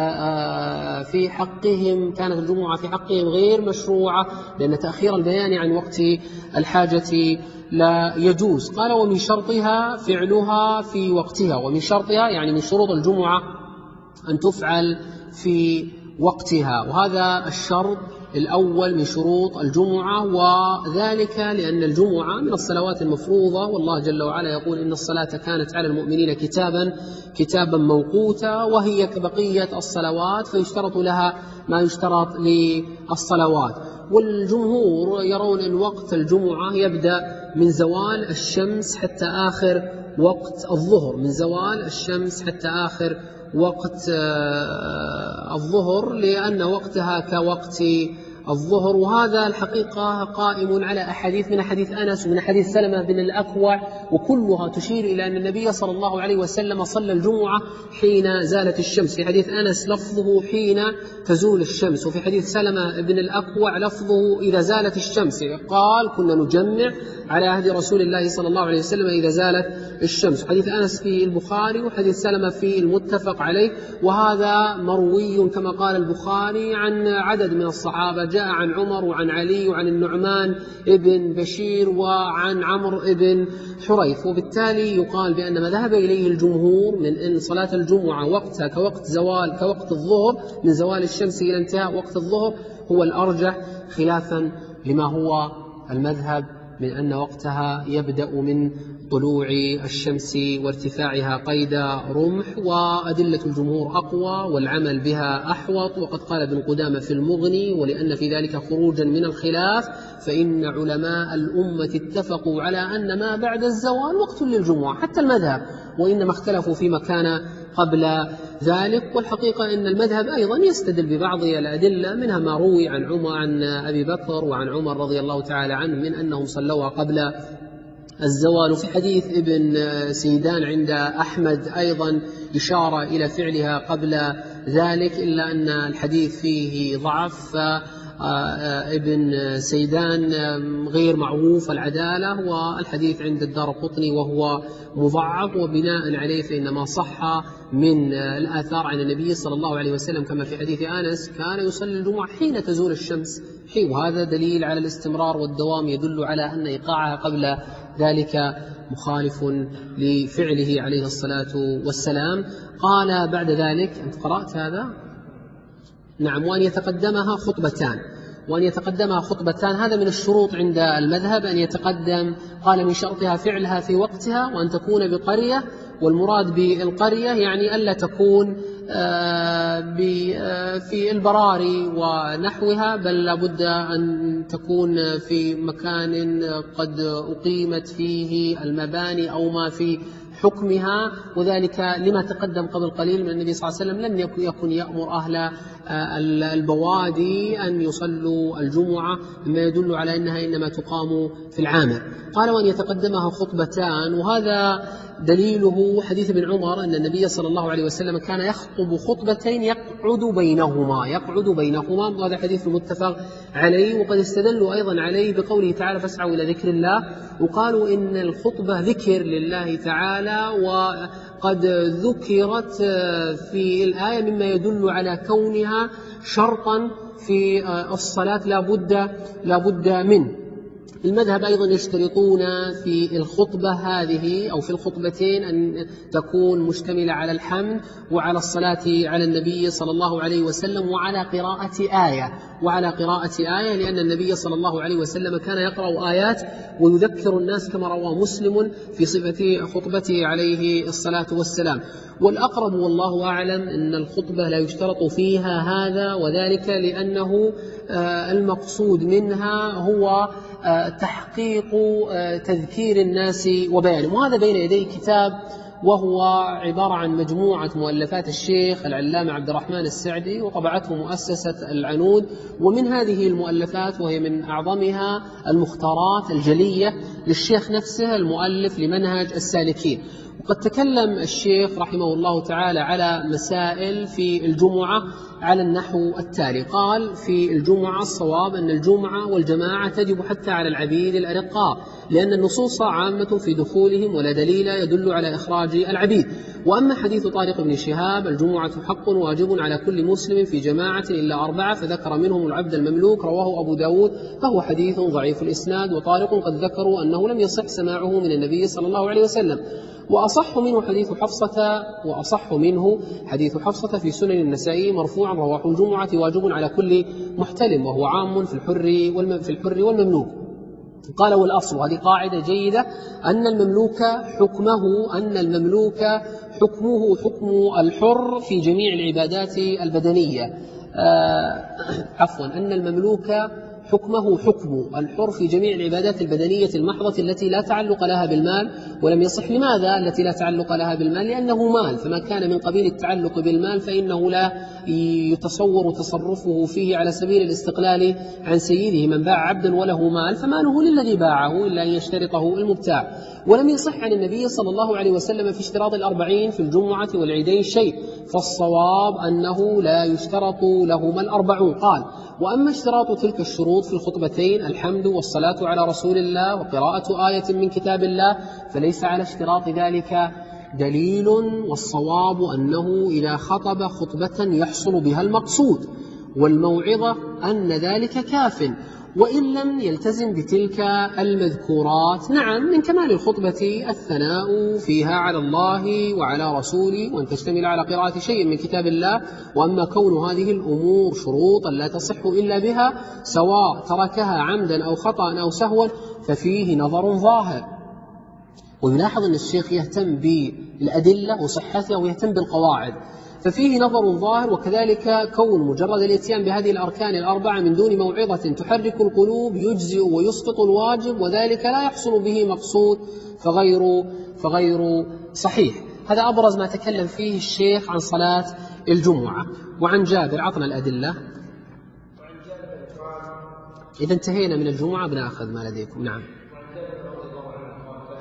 في حقهم كانت الجمعة في حقهم غير مشروعة، لأن تأخير البيان عن وقت الحاجة لا يجوز. قال ومن شرطها فعلها في وقتها، ومن شرطها يعني من شروط الجمعة أن تفعل في وقتها، وهذا الشرط الأول من شروط الجمعة، وذلك لأن الجمعة من الصلوات المفروضة، والله جل وعلا يقول إن الصلاة كانت على المؤمنين كتابا كتابا موقوتا، وهي كبقية الصلوات فيشترط لها ما يشترط للصلوات. والجمهور يرون أن وقت الجمعة يبدأ من زوال الشمس حتى آخر وقت الظهر، من زوال الشمس حتى آخر وقت الظهر، لأن وقتها كوقت الظهر. وهذا الحقيقة قائم على أحاديث من حديث أنس ومن حديث سلمة بن الأكوع، وكلها تشير إلى أن النبي صلى الله عليه وسلم صلى الجمعة حين زالت الشمس. في حديث أنس لفظه حين تزول الشمس، وفي حديث سلمة بن الأكوع لفظه إذا زالت الشمس، قال كنا نجمع على عهد رسول الله صلى الله عليه وسلم إذا زالت الشمس. حديث أنس في البخاري وحديث سلمة في المتفق عليه، وهذا مروي كما قال البخاري عن عدد من الصحابة، جاء عن عمر وعن علي وعن النعمان ابن بشير وعن عمرو ابن حريث. وبالتالي يقال بأن ما ذهب إليه الجمهور من أن صلاة الجمعة وقتها كوقت زوال كوقت الظهر، من زوال الشمس إلى انتهاء وقت الظهر، هو الأرجح خلافا لما هو المذهب من أن وقتها يبدأ من طلوع الشمس وارتفاعها قيد رمح. وأدلة الجمهور أقوى والعمل بها أحوط. وقد قال ابن قدامة في المغني ولأن في ذلك خروجا من الخلاف فإن علماء الأمة اتفقوا على أن ما بعد الزوال وقت للجمعة حتى المذهب، وإنما اختلفوا فيما كان قبل ذلك. والحقيقة أن المذهب أيضا يستدل ببعض الأدلة، منها ما روي عن عمر عن أبي بكر وعن عمر رضي الله تعالى عنه من أنهم صلوها قبل الزوال. وفي حديث ابن سيدان عند أحمد أيضا إشارة إلى فعلها قبل ذلك، إلا أن الحديث فيه ضعف. ابن سيدان غير معروف العدالة، والحديث عند الدارقطني وهو مضعف، وبناء عليه فإنما صح من الآثار عن النبي صلى الله عليه وسلم كما في حديث أنس كان يصلي الجمعة حين تزول الشمس، وهذا دليل على الاستمرار والدوام، يدل على أن إيقاعها قبل ذلك مخالف لفعله عليه الصلاة والسلام. قال بعد ذلك، أنت قرأت هذا؟ نعم. وأن يتقدمها خطبتان، وأن يتقدمها خطبتان هذا من الشروط عند المذهب، أن يتقدم، قال من شرطها فعلها في وقتها، وأن تكون بقرية، والمراد بالقرية يعني ألا تكون في البراري ونحوها، بل لابد أن تكون في مكان قد أقيمت فيه المباني أو ما في حكمها، وذلك لما تقدم قبل قليل من النبي صلى الله عليه وسلم لم يكن يأمر أهل البوادي أن يصلوا الجمعة، مما يدل على أنها إنما تقام في العامة. قال وأن يتقدمها خطبتان، وهذا دليله حديث ابن عمر أن النبي صلى الله عليه وسلم كان يخطب خطبتين يقعد بينهما يقعد بينهما وهذا حديث متفق عليه. وقد استدلوا أيضا عليه بقوله تعالى فاسعوا إلى ذكر الله، وقالوا إن الخطبة ذكر لله تعالى، وقد ذكرت في الآية مما يدل على كونها شرطا في الصلاة لا بد لا بد منه. المذهب أيضا يشترطون في الخطبة هذه أو في الخطبتين أن تكون مشتملة على الحمد وعلى الصلاة على النبي صلى الله عليه وسلم وعلى قراءة آية وعلى قراءة آية لأن النبي صلى الله عليه وسلم كان يقرأ آيات ويذكر الناس كما روى مسلم في صفة خطبته عليه الصلاة والسلام. والأقرب والله أعلم أن الخطبة لا يشترط فيها هذا، وذلك لأنه المقصود منها هو تحقيق تذكير الناس وبيانهم. وهذا بين يدي كتاب وهو عبارة عن مجموعة مؤلفات الشيخ العلامة عبد الرحمن السعدي، وطبعته مؤسسة العنود. ومن هذه المؤلفات وهي من أعظمها المختارات الجلية للشيخ نفسه المؤلف لمنهج السالكين. وقد تكلم الشيخ رحمه الله تعالى على مسائل في الجمعة على النحو التالي. قال في الجمعة الصواب أن الجمعة والجماعة تجب حتى على العبيد الأرقاء، لأن النصوص عامة في دخولهم ولا دليل يدل على إخراج العبيد. وأما حديث طارق بن شهاب الجمعة حق واجب على كل مسلم في جماعة إلا أربعة فذكر منهم العبد المملوك رواه أبو داود فهو حديث ضعيف الإسناد، وطارق قد ذكروا أنه لم يصح سماعه من النبي صلى الله عليه وسلم. وأصح منه حديث حفصة وأصح منه حديث حفصة في سنن النسائي مرفوعا رواه الجمعة واجب على كل محتلم، وهو عام في الحر في الحر والمملوك. قال والأصل، هذه قاعدة جيدة، أن المملوك حكمه أن المملوك حكمه حكم الحر في جميع العبادات البدنية آه عفوا أن المملوك حكمه حكم الحر في جميع العبادات البدنية المحضة التي لا تعلق لها بالمال. ولم يصح. لماذا التي لا تعلق لها بالمال؟ لأنه مال، فما كان من قبيل التعلق بالمال فإنه لا يتصور تصرفه فيه على سبيل الاستقلال عن سيده. من باع عبدا وله مال فماله للذي باعه إلا أن يشترطه المبتاع. ولم يصح عن النبي صلى الله عليه وسلم في اشتراط الأربعين في الجمعة والعيدين شيء، فالصواب أنه لا يشترط لهما الأربعون. قال وأما اشتراط تلك الشروط في الخطبتين الحمد والصلاة على رسول الله وقراءة آية من كتاب الله فليس على اشتراط ذلك دليل، والصواب أنه إذا خطب خطبة يحصل بها المقصود والموعظة أن ذلك كاف، وإن لم يلتزم بتلك المذكورات. نعم من كمال الخطبة الثناء فيها على الله وعلى رسوله وأن تشتمل على قراءة شيء من كتاب الله. وأما كون هذه الأمور شروطا لا تصح إلا بها سواء تركها عمدا أو خطأ أو سهوا ففيه نظر ظاهر. ويلاحظ أن الشيخ يهتم بالأدلة وصحتها ويهتم بالقواعد، ففيه نظر ظاهر. وكذلك كون مجرد الاتيان بهذه الأركان الأربعة من دون موعظة تحرك القلوب يجزئ ويسقط الواجب، وذلك لا يحصل به مقصود فغير, فغير صحيح. هذا أبرز ما تكلم فيه الشيخ عن صلاة الجمعة. وعن جابر عطنا الأدلة. إذا انتهينا من الجمعة بنأخذ ما لديكم. نعم.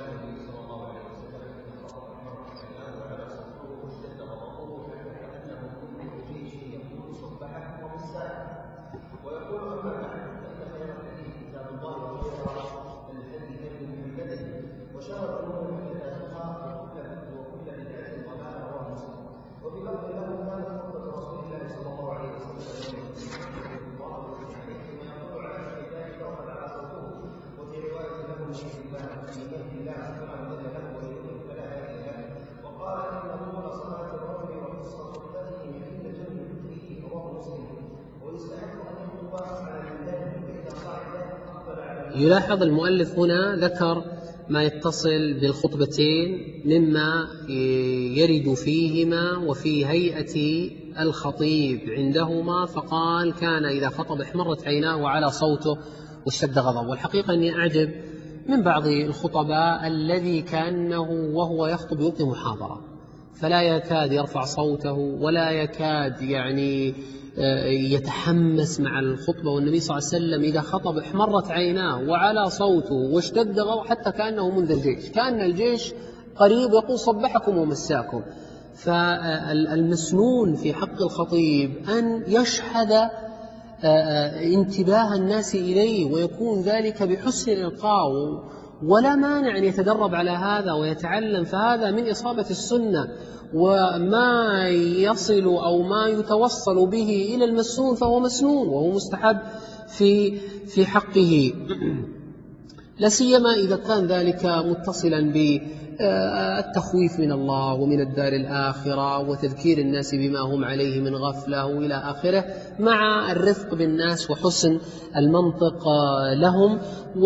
يلاحظ المؤلف هنا ذكر ما يتصل بالخطبتين مما يرد فيهما وفي هيئة الخطيب عندهما، فقال كان إذا خطب احمرت عيناه وعلى صوته واشتد غضب. والحقيقة أني أعجب من بعض الخطباء الذي كأنه وهو يخطب يلقي محاضرة، فلا يكاد يرفع صوته ولا يكاد يعني يتحمس مع الخطبة. والنبي صلى الله عليه وسلم إذا خطب احمرت عيناه وعلى صوته واشتد غضبه حتى كأنه منذ الجيش، كأن الجيش قريب يقول صبحكم ومساكم. فالمسنون في حق الخطيب أن يشحذ انتباه الناس إليه ويكون ذلك بحسن الإلقاء، ولا مانع أن يتدرب على هذا ويتعلم، فهذا من إصابة السنة. وما يصل أو ما يتوصل به إلى المسنون فهو مسنون وهو مستحب في في حقه، لا سيما إذا كان ذلك متصلا بالتخويف من الله ومن الدار الآخرة وتذكير الناس بما هم عليه من غفلة وإلى آخره، مع الرفق بالناس وحسن المنطق لهم.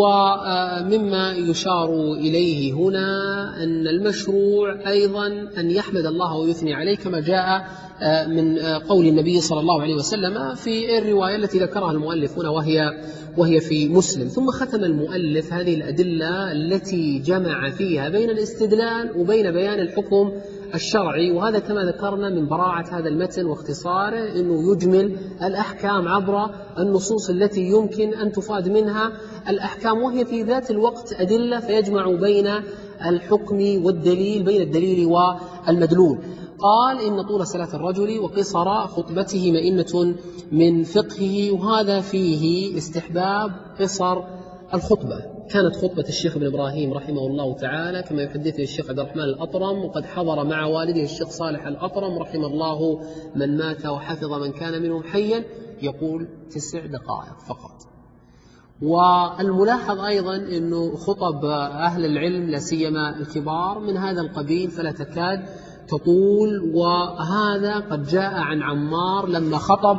ومما يشار إليه هنا أن المشروع أيضا أن يحمد الله ويثني عليه كما جاء من قول النبي صلى الله عليه وسلم في الرواية التي ذكرها المؤلف هنا وهي وهي في مسلم. ثم ختم المؤلف هذه الأدلة التي جمع فيها بين الاستدلال وبين بيان الحكم الشرعي، وهذا كما ذكرنا من براعة هذا المتن واختصاره أنه يجمل الأحكام عبر النصوص التي يمكن أن تفاد منها الأحكام، وهي في ذات الوقت أدلة، فيجمع بين الحكم والدليل، بين الدليل والمدلول. قال إن طول صلاة الرجل وقصر خطبته مئنة من فقهه، وهذا فيه استحباب قصر الخطبة. كانت خطبة الشيخ ابن إبراهيم رحمه الله تعالى كما يحدثه الشيخ عبد الرحمن الأطرم، وقد حضر مع والده الشيخ صالح الأطرم رحمه الله من مات وحفظ من كان منهم حيا، يقول تسع دقائق فقط. والملاحظ أيضا أنه خطب أهل العلم لا سيما الكبار من هذا القبيل فلا تكاد تطول، وهذا قد جاء عن عمار لما خطب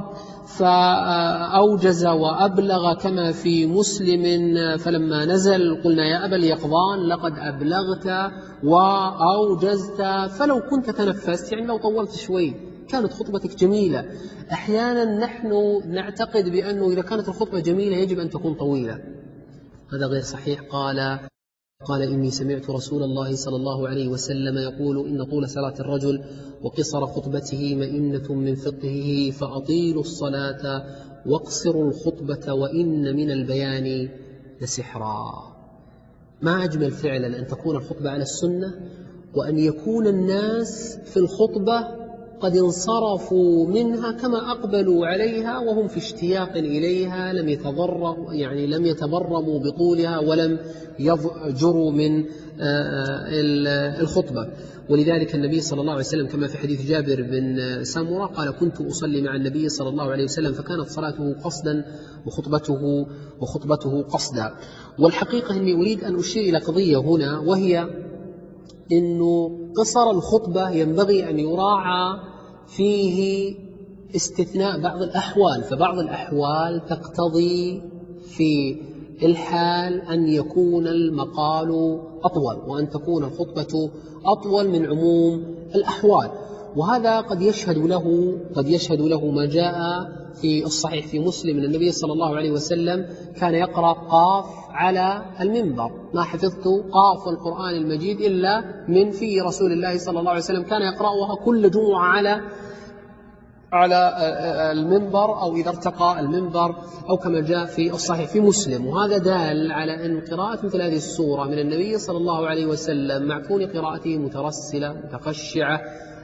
فأوجز وأبلغ كما في مسلم، فلما نزل قلنا يا أبا اليقظان لقد أبلغت وأوجزت، فلو كنت تنفست يعني لو طولت شوي كانت خطبتك جميلة. أحيانا نحن نعتقد بأنه إذا كانت الخطبة جميلة يجب أن تكون طويلة، هذا غير صحيح. قال قال إني سمعت رسول الله صلى الله عليه وسلم يقول إن طول صلاة الرجل وقصر خطبته مئنة من فقهه، فأطيلوا الصلاة واقصروا الخطبة وإن من البيان لسحرا. ما أجمل فعلا أن تكون الخطبة على السنة، وأن يكون الناس في الخطبة قد انصرفوا منها كما أقبلوا عليها وهم في اشتياق إليها، لم يتضرروا يعني لم يتبرموا بطولها ولم يضجروا من الخطبة. ولذلك النبي صلى الله عليه وسلم كما في حديث جابر بن سمرة قال كنت أصلي مع النبي صلى الله عليه وسلم فكانت صلاته قصدا وخطبته وخطبته قصدا. والحقيقة أني أريد أن أشير إلى قضية هنا، وهي أنه قصر الخطبة ينبغي أن يراعى فيه استثناء بعض الأحوال، فبعض الأحوال تقتضي في الحال أن يكون المقال أطول وأن تكون الخطبة أطول من عموم الأحوال، وهذا قد يشهد له قد يشهد له ما جاء في الصحيح في مسلم أن النبي صلى الله عليه وسلم كان يقرأ قاف على المنبر، ما حفظت قاف القرآن المجيد إلا من في رسول الله صلى الله عليه وسلم، كان يقرأها كل جمعة على على المنبر أو إذا ارتقى المنبر أو كما جاء في الصحيح في مسلم. وهذا دال على أن قراءة مثل هذه السورة من النبي صلى الله عليه وسلم مع كون قراءته مترسلة متخشعة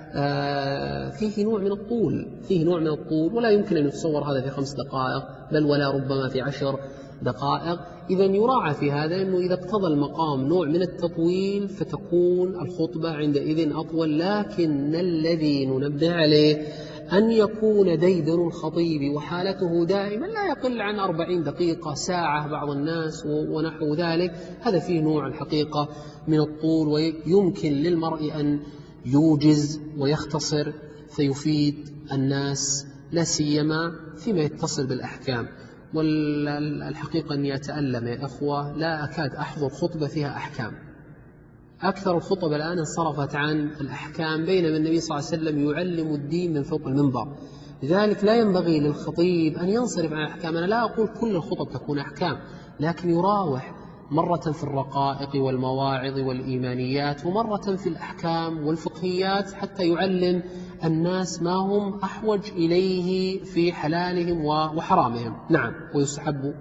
فيه نوع من الطول فيه نوع من الطول ولا يمكن أن يتصور هذا في خمس دقائق بل ولا ربما في عشر دقائق. إذا يراعى في هذا أنه إذا اقتضى المقام نوع من التطويل فتكون الخطبة عندئذ أطول، لكن الذي ننبه عليه أن يكون ديدن الخطيب وحالته دائما لا يقل عن أربعين دقيقة ساعة بعض الناس ونحو ذلك، هذا فيه نوع الحقيقة من الطول، ويمكن للمرء أن يوجز ويختصر فيفيد الناس لا سيما فيما يتصل بالأحكام. والحقيقة أني أتألم يا إخوة، لا أكاد أحضر خطبة فيها أحكام. أكثر الخطب الآن انصرفت عن الأحكام، بينما النبي صلى الله عليه وسلم يعلم الدين من فوق المنبر. لذلك لا ينبغي للخطيب أن ينصرف عن الأحكام. أنا لا أقول كل الخطب تكون أحكام، لكن يراوح مرة في الرقائق والمواعظ والإيمانيات، ومرة في الأحكام والفقهيات، حتى يعلم الناس ما هم أحوج إليه في حلالهم وحرامهم. نعم. ويستحب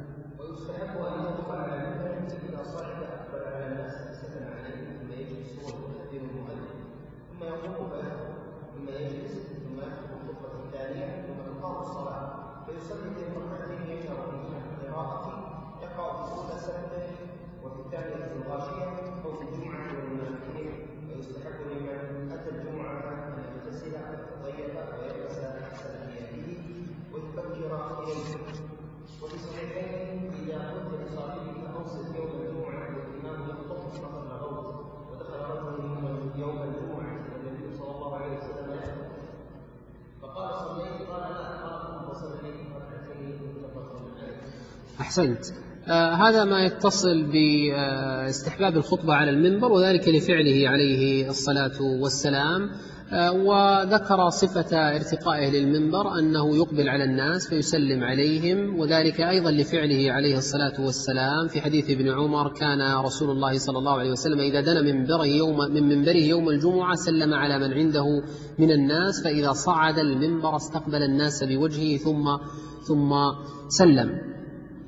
أحسنت. آه هذا ما يتصل باستحباب الخطبة على المنبر، وذلك لفعله عليه الصلاة والسلام. آه وذكر صفة ارتقائه للمنبر أنه يقبل على الناس فيسلم عليهم، وذلك أيضا لفعله عليه الصلاة والسلام. في حديث ابن عمر كان رسول الله صلى الله عليه وسلم إذا دنا من منبره يوم, من منبره يوم الجمعة سلم على من عنده من الناس، فإذا صعد المنبر استقبل الناس بوجهه ثم, ثم سلم.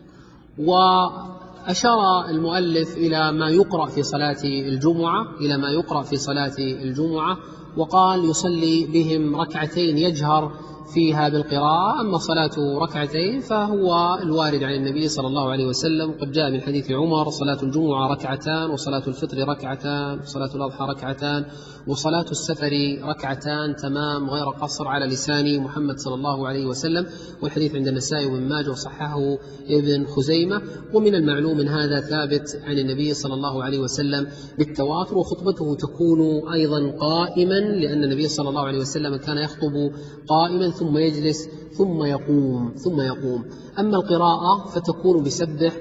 وأشار المؤلف إلى ما يقرأ في صلاة الجمعة إلى ما يقرأ في صلاة الجمعة وقال يصلي بهم ركعتين يجهر فيها بالقراءة. أما صلاة ركعتين فهو الوارد عن النبي صلى الله عليه وسلم، قد جاء من حديث عمر صلاة الجمعة ركعتان، وصلاة الفطر ركعتان، وصلاة الأضحى ركعتان، وصلاة السفر ركعتان تمام غير قصر على لسان محمد صلى الله عليه وسلم. والحديث عند النسائي وابن ماجه وصححه ابن خزيمة. ومن المعلوم من هذا ثابت عن النبي صلى الله عليه وسلم بالتواتر، وخطبته تكون أيضا قائما، لأن النبي صلى الله عليه وسلم كان يخطب قائما ثم يجلس ثم يقوم ثم يقوم. أما القراءة فتكون بسبح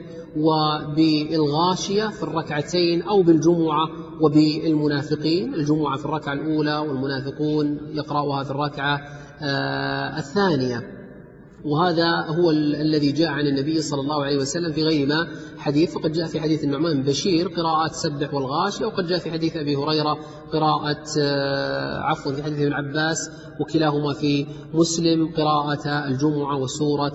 وبالغاشية في الركعتين أو بالجمعة وبالمنافقين، الجمعة في الركعة الأولى والمنافقون يقرأها في الركعة آه الثانية. وهذا هو الذي جاء عن النبي صلى الله عليه وسلم في غير ما حديث. فقد جاء في حديث النعمان بن بشير قراءة سبح والغاشية، وقد جاء في حديث أبي هريرة قراءة عفوا في حديث ابن عباس، وكلاهما في مسلم قراءة الجمعة وسورة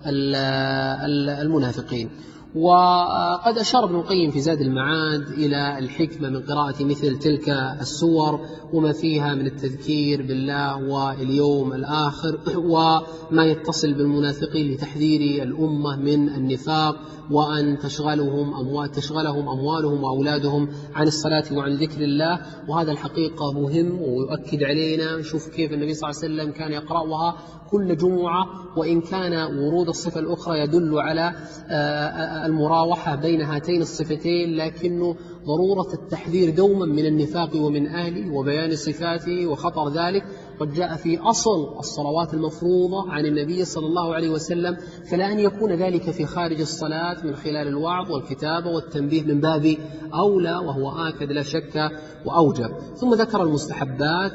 المنافقين. وقد أشار ابن القيم في زاد المعاد إلى الحكمة من قراءة مثل تلك السور وما فيها من التذكير بالله واليوم الآخر وما يتصل بالمنافقين لتحذير الأمة من النفاق، وأن تشغلهم أموال تشغلهم أموالهم وأولادهم عن الصلاة وعن ذكر الله. وهذا الحقيقة مهم ويؤكد علينا. شوف كيف النبي صلى الله عليه وسلم كان يقرأها كل جمعة، وإن كان ورود الصفة الأخرى يدل على المراوحة بين هاتين الصفتين، لكنه ضرورة التحذير دوما من النفاق ومن أهله وبيان صفاته وخطر ذلك قد جاء في أصل الصلوات المفروضة عن النبي صلى الله عليه وسلم، فلا أن يكون ذلك في خارج الصلاة من خلال الوعظ والكتابة والتنبيه من باب أولى، وهو آكد لا شك وأوجب. ثم ذكر المستحبات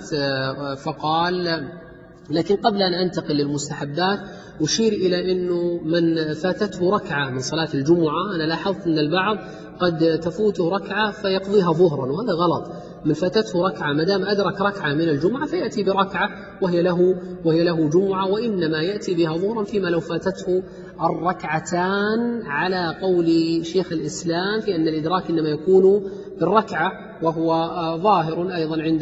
فقال: لكن قبل أن أنتقل للمستحبات أشير إلى أنه من فاتته ركعة من صلاة الجمعة، أنا لاحظت أن البعض قد تفوته ركعة فيقضيها ظهرا، وهذا غلط. من فاتته ركعة مدام أدرك ركعة من الجمعة فيأتي بركعة وهي له وهي له جمعة، وإنما يأتي بها ظهرا، فيما لو فاتته الركعتان على قول شيخ الإسلام في أن الإدراك إنما يكون بالركعة، وهو ظاهر أيضا عند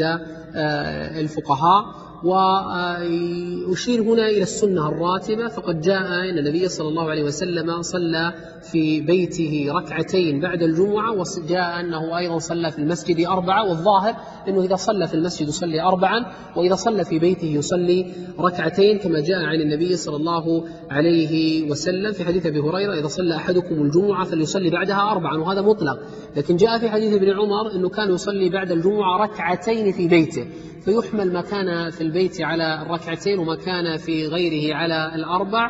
الفقهاء. وأشير هنا إلى السنة الراتبة، فقد جاء أن النبي صلى الله عليه وسلم صلى في بيته ركعتين بعد الجمعة، وجاء أنه أيضا صلى في المسجد أربعة، والظاهر أنه إذا صلى في المسجد يصلي أربعا، وإذا صلى في بيته يصلي ركعتين، كما جاء عن النبي صلى الله عليه وسلم في حديث أبي هريرة: إذا صلى أحدكم الجمعة فليصلي بعدها أربعا، وهذا مطلق. لكن جاء في حديث ابن عمر أنه كان كان يصلي بعد الجمعة ركعتين في بيته، فيحمل ما كان في البيت على الركعتين وما كان في غيره على الأربع.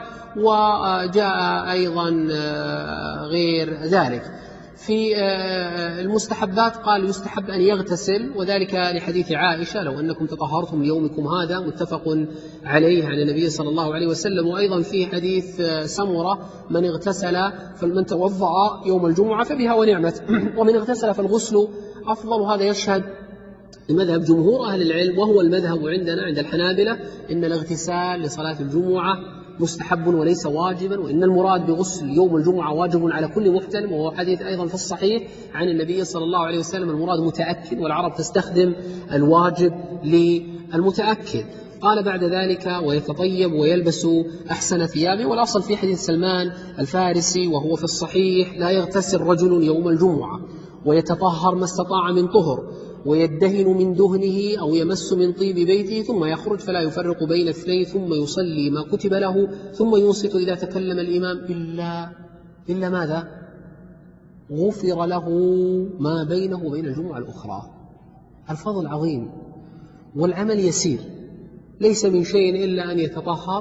وجاء أيضا غير ذلك في المستحبات، قال يستحب أن يغتسل، وذلك لحديث عائشة لو أنكم تطهرتم ليومكم هذا، متفق عليه عن النبي صلى الله عليه وسلم. وأيضا في حديث سمرة من اغتسل فمن توضأ يوم الجمعة فبها ونعمت، ومن اغتسل فالغسل أفضل. هذا يشهد لمذهب جمهور أهل العلم، وهو المذهب عندنا عند الحنابلة، إن الاغتسال لصلاة الجمعة مستحب وليس واجبا، وإن المراد بغسل يوم الجمعة واجب على كل محتلم، وهو حديث أيضا في الصحيح عن النبي صلى الله عليه وسلم المراد متأكد، والعرب تستخدم الواجب للمتأكد. قال بعد ذلك ويتطيب ويلبس أحسن ثيابه. والأصل في حديث سلمان الفارسي وهو في الصحيح لا يغتسل رجل يوم الجمعة ويتطهر ما استطاع من طهر ويدهن من دهنه أو يمس من طيب بيته ثم يخرج فلا يفرق بين اثنين ثم يصلي ما كتب له ثم ينصت إذا تكلم الإمام إلا, إلا ماذا؟ غفر له ما بينه وبين الجمعة الأخرى. الفضل عظيم والعمل يسير، ليس من شيء إلا أن يتطهر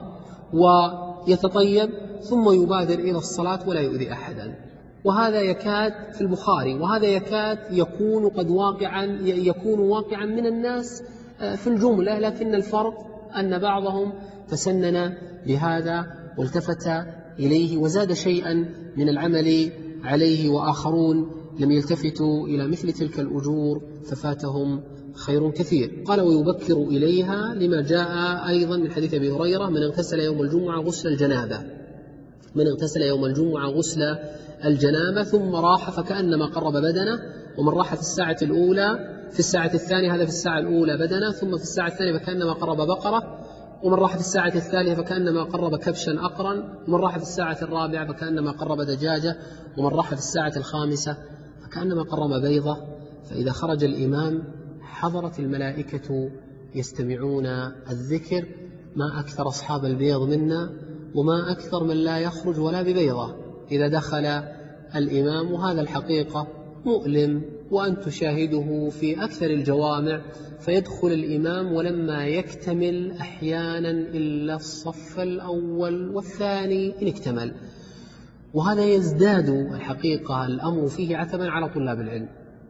ويتطيب ثم يبادر إلى الصلاة ولا يؤذي أحدا. وهذا يكاد في البخاري، وهذا يكاد يكون قد واقعا يكون واقعا من الناس في الجملة، لكن الفرق أن بعضهم تسنن بهذا والتفت إليه وزاد شيئا من العمل عليه، وآخرون لم يلتفتوا إلى مثل تلك الأجور ففاتهم خير كثير. قال ويبكر إليها لما جاء أيضا من حديث أبي هريرة من اغتسل يوم الجمعة غسل الجنابة من اغتسل يوم الجمعة غسل الجنابة ثم راح فكأنما قرب بدنه، ومن راح في الساعة الأولى في الساعة الثانية هذا في الساعة الأولى بدنه، ثم في الساعة الثانية فكأنما قرب بقرة، ومن راح في الساعة الثالثة فكأنما قرب كبشا أقرا، ومن راح في الساعة الرابعة فكأنما قرب دجاجة، ومن راح في الساعة الخامسة فكأنما قرب بيضة. فإذا خرج الإمام حضرت الملائكة يستمعون الذكر. ما أكثر أصحاب البيض منا وما أكثر من لا يخرج ولا ببيضة إذا دخل الإمام، وهذا الحقيقة مؤلم وأن تشاهده في أكثر الجوامع، فيدخل الإمام ولما يكتمل أحيانا إلا الصف الأول والثاني إن اكتمل، وهذا يزداد الحقيقة الأمر فيه عتبا على طلاب العلم،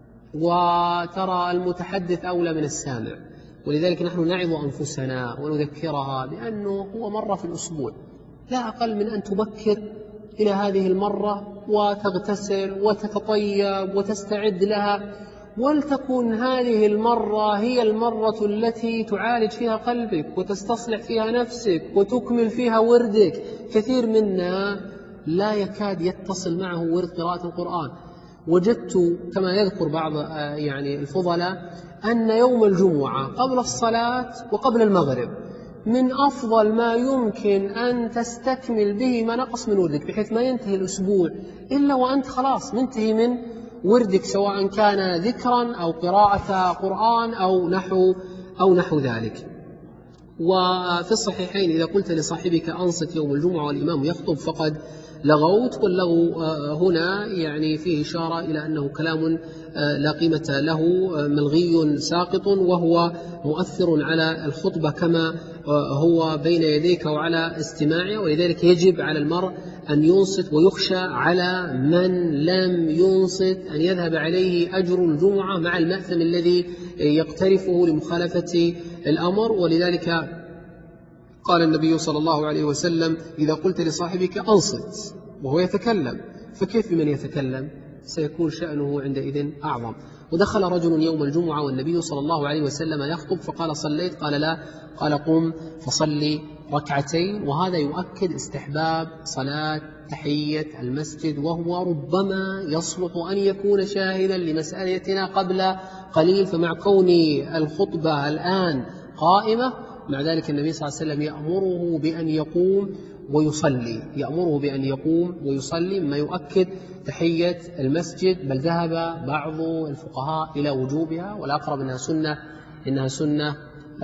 وترى المتحدث أولى من السامع. ولذلك نحن نعظ أنفسنا ونذكرها بأنه هو مرة في الأسبوع، لا أقل من أن تبكر إلى هذه المرة وتغتسل وتتطيب وتستعد لها، ولتكن هذه المرة هي المرة التي تعالج فيها قلبك وتستصلح فيها نفسك وتكمل فيها وردك. كثير منا لا يكاد يتصل معه ورد قراءة القرآن. وجدت كما يذكر بعض يعني الفضلاء أن يوم الجمعة قبل الصلاة وقبل المغرب من أفضل ما يمكن أن تستكمل به ما نقص من وردك، بحيث ما ينتهي الأسبوع إلا وأنت خلاص منتهي من وردك، سواء كان ذكرا أو قراءة قرآن أو نحو أو نحو ذلك. وفي الصحيحين إذا قلت لصاحبك أنصت يوم الجمعة والإمام يخطب فقد لغوت، واللغو هنا يعني فيه إشارة إلى أنه كلام لا قيمة له ملغي ساقط، وهو مؤثر على الخطبة كما هو بين يديك وعلى استماعه. ولذلك يجب على المرء أن ينصت، ويخشى على من لم ينصت أن يذهب عليه أجر الجمعة مع المأثم الذي يقترفه لمخالفة الأمر. ولذلك قال النبي صلى الله عليه وسلم إذا قلت لصاحبك أنصت وهو يتكلم فكيف بمن يتكلم؟ سيكون شأنه عندئذ أعظم. ودخل رجل يوم الجمعة والنبي صلى الله عليه وسلم يخطب فقال صليت؟ قال لا. قال قم فصلي ركعتين. وهذا يؤكد استحباب صلاة تحية المسجد، وهو ربما يصلح أن يكون شاهدا لمسألتنا قبل قليل. فمع كون الخطبة الآن قائمة، مع ذلك النبي صلى الله عليه وسلم يأمره بأن يقوم ويصلي يأمره بأن يقوم ويصلي مما يؤكد تحية المسجد، بل ذهب بعض الفقهاء إلى وجوبها، والأقرب أنها سنة إنها سنة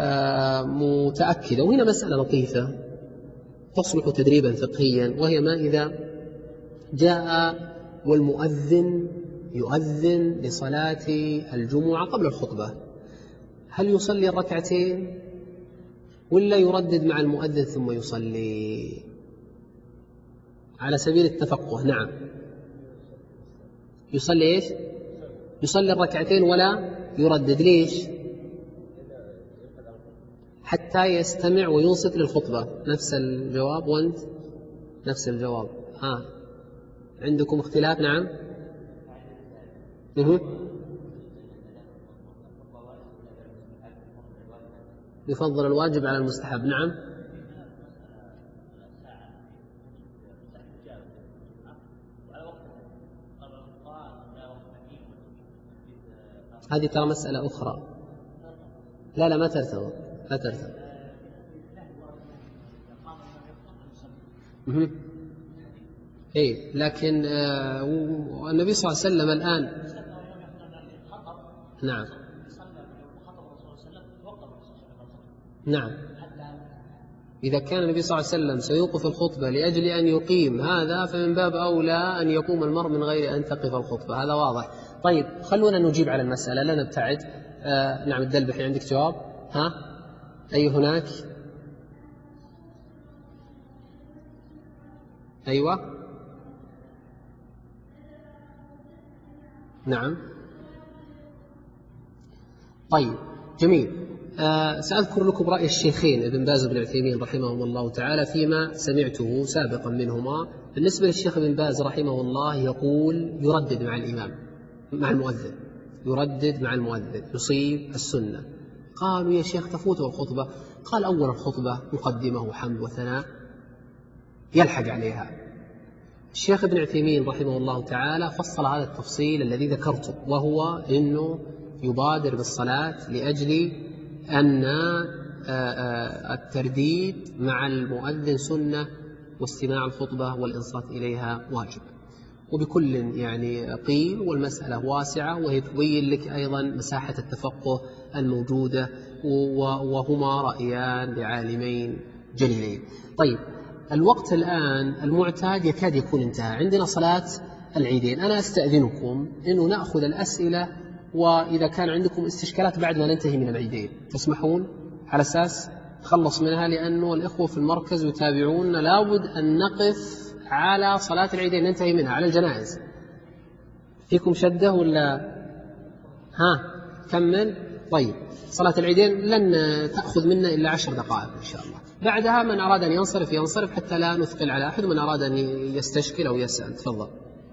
متأكدة. وهنا مسألة لطيفة تصلح تدريبا فقهيا، وهي ما إذا جاء والمؤذن يؤذن لصلاة الجمعة قبل الخطبة، هل يصلي الركعتين ولا يردد مع المؤذن ثم يصلي؟ على سبيل التفقه. نعم، يصلي إيش؟ يصلي الركعتين ولا يردد. ليش؟ حتى يستمع وينصت للخطبة. نفس الجواب. وانت نفس الجواب. ها، عندكم اختلاف؟ نعم. مه. يفضل الواجب على المستحب. نعم. هذه ترى مسألة أخرى. لا لا ما ترتبط، لا ترتبط. إيه، لكن آه النبي صلى الله عليه وسلم الآن. نعم نعم. إذا كان النبي صلى الله عليه وسلم سيوقف الخطبة لأجل أن يقيم هذا، فمن باب أولى أن يقوم المرء من غير أن تقف الخطبة. هذا واضح. طيب، خلونا نجيب على المسألة، لا نبتعد. آه نعم، الدلبحي عندك جواب؟ ها؟ أي هناك؟ أيوة. نعم. طيب، جميل. آه سأذكر لكم رأي الشيخين ابن باز وابن عثيمين رحمهم الله تعالى فيما سمعته سابقا منهما. بالنسبة للشيخ ابن باز رحمه الله يقول يردد مع الإمام مع المؤذن، يردد مع المؤذن، يصيب السنة. قالوا يا شيخ تفوته الخطبة. قال أول الخطبة مقدمة وحمد وثناء يلحق عليها. الشيخ ابن عثيمين رحمه الله تعالى فصل هذا التفصيل الذي ذكرته، وهو أنه يبادر بالصلاة لأجل أن الترديد مع المؤذن سنة، واستماع الخطبة والإنصات إليها واجب. وبكل يعني قيل، والمسألة واسعة، وهي تبين لك أيضا مساحة التفقه الموجودة، وهما رأيان لعالمين جليلين. طيب، الوقت الآن المعتاد يكاد يكون انتهى، عندنا صلاة العيدين. أنا أستأذنكم أنه نأخذ الأسئلة، وإذا كان عندكم استشكالات بعد ما ننتهي من العيدين تسمحون، على أساس نخلص منها، لأنه الإخوة في المركز يتابعون. لابد أن نقف على صلاة العيدين ننتهي منها، على الجنائز. فيكم شدة ولا؟ ها، كمل. طيب، صلاة العيدين لن تأخذ منا إلا عشر دقائق إن شاء الله. بعدها من أراد أن ينصرف ينصرف حتى لا نثقل على أحد، ومن أراد أن يستشكل أو يسأل تفضل.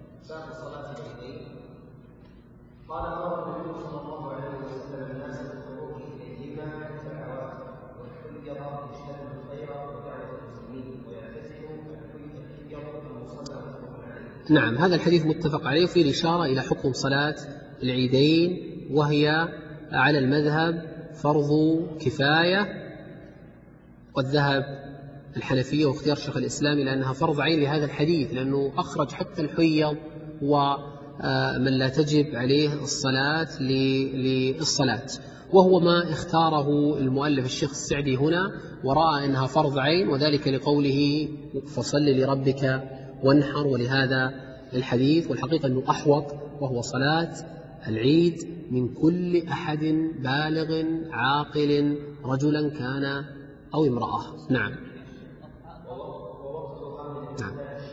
نعم، هذا الحديث متفق عليه، وفيه إشارة إلى حكم صلاة العيدين، وهي على المذهب فرض كفاية، والذهب الحنفية واختيار شيخ الإسلام لأنها فرض عين لهذا الحديث، لأنه أخرج حتى الحيض ومن لا تجب عليه الصلاة للصلاة، وهو ما اختاره المؤلف الشيخ السعدي هنا، ورأى أنها فرض عين، وذلك لقوله فصل لربك وانحر، ولهذا الحديث. والحقيقة أنه أحوط، وهو صلاة العيد من كل أحد بالغ عاقل، رجلا كان أو امرأة. نعم نعم.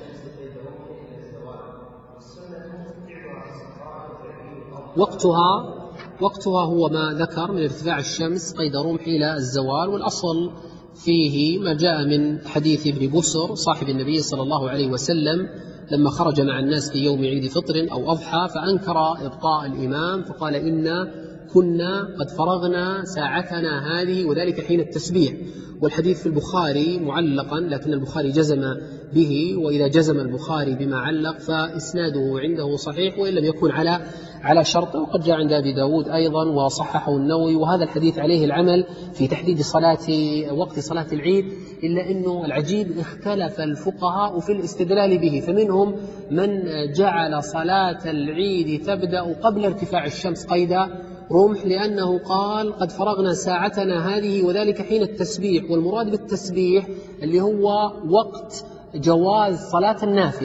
وقتها وقتها هو ما ذكر من ارتفاع الشمس قيد رمح إلى الزوال، والأصل فيه ما جاء من حديث ابن بسر صاحب النبي صلى الله عليه وسلم لما خرج مع الناس في يوم عيد فطر أو أضحى، فأنكر إبطاء الإمام، فقال إنا كنا قد فرغنا ساعتنا هذه، وذلك حين التسبيح. والحديث في البخاري معلقا، لكن البخاري جزم به، وإذا جزم البخاري بما علق فإسناده عنده صحيح، وإن لم يكن على على شرطه. وقد جاء عند أبي داود أيضا وصححه النووي، وهذا الحديث عليه العمل في تحديد صلاة وقت صلاة العيد، إلا أنه العجيب اختلف الفقهاء في الاستدلال به، فمنهم من جعل صلاة العيد تبدأ قبل ارتفاع الشمس قيد رمح، لأنه قال قد فرغنا ساعتنا هذه، وذلك حين التسبيح. والمراد بالتسبيح اللي هو وقت جواز صلاة النافلة،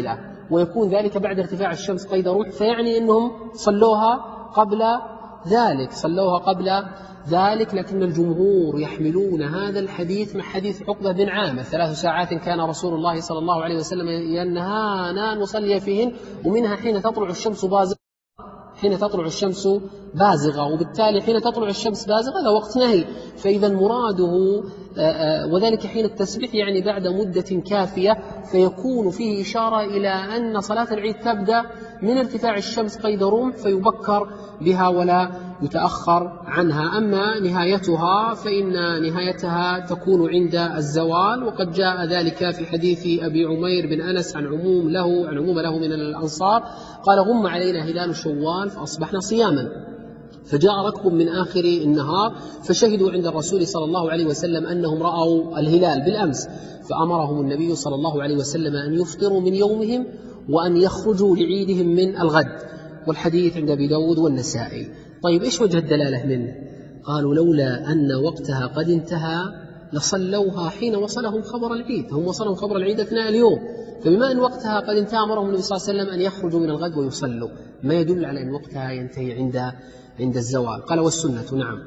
ويكون ذلك بعد ارتفاع الشمس قيد رمح، فيعني أنهم صلوها قبل ذلك صلوها قبل ذلك لكن الجمهور يحملون هذا الحديث مع حديث عقبة بن عامر: ثلاث ساعات كان رسول الله صلى الله عليه وسلم ينهانا نصلي فيهن، ومنها حين تطلع الشمس بازغة حين تطلع الشمس بازغة وبالتالي حين تطلع الشمس بازغة هذا وقت نهي. فإذا مراده وذلك حين التسبيح يعني بعد مدة كافية، فيكون فيه إشارة إلى أن صلاة العيد تبدأ من ارتفاع الشمس قيد رمح فيبكر بها ولا يتأخر عنها. أما نهايتها فإن نهايتها تكون عند الزوال، وقد جاء ذلك في حديث أبي عمير بن أنس عن عموم له عن عموم له من الأنصار قال: غم علينا هلال شوال فأصبحنا صياما، فجاء ركب من آخر النهار فشهدوا عند الرسول صلى الله عليه وسلم أنهم رأوا الهلال بالأمس، فأمرهم النبي صلى الله عليه وسلم أن يفطروا من يومهم وأن يخرجوا لعيدهم من الغد. والحديث عند أبي داود والنسائي. طيب إيش وجه الدلالة منه؟ قالوا: لولا أن وقتها قد انتهى لصلوها حين وصلهم خبر العيد، هم وصلهم خبر العيد أثناء اليوم، فبما أن وقتها قد انتهى أمرهم النبي صلى الله عليه وسلم أن يخرجوا من الغد ويصلوا، ما يدل على أن وقتها ينتهي عند عند الزوال. قال: والسنة نعم،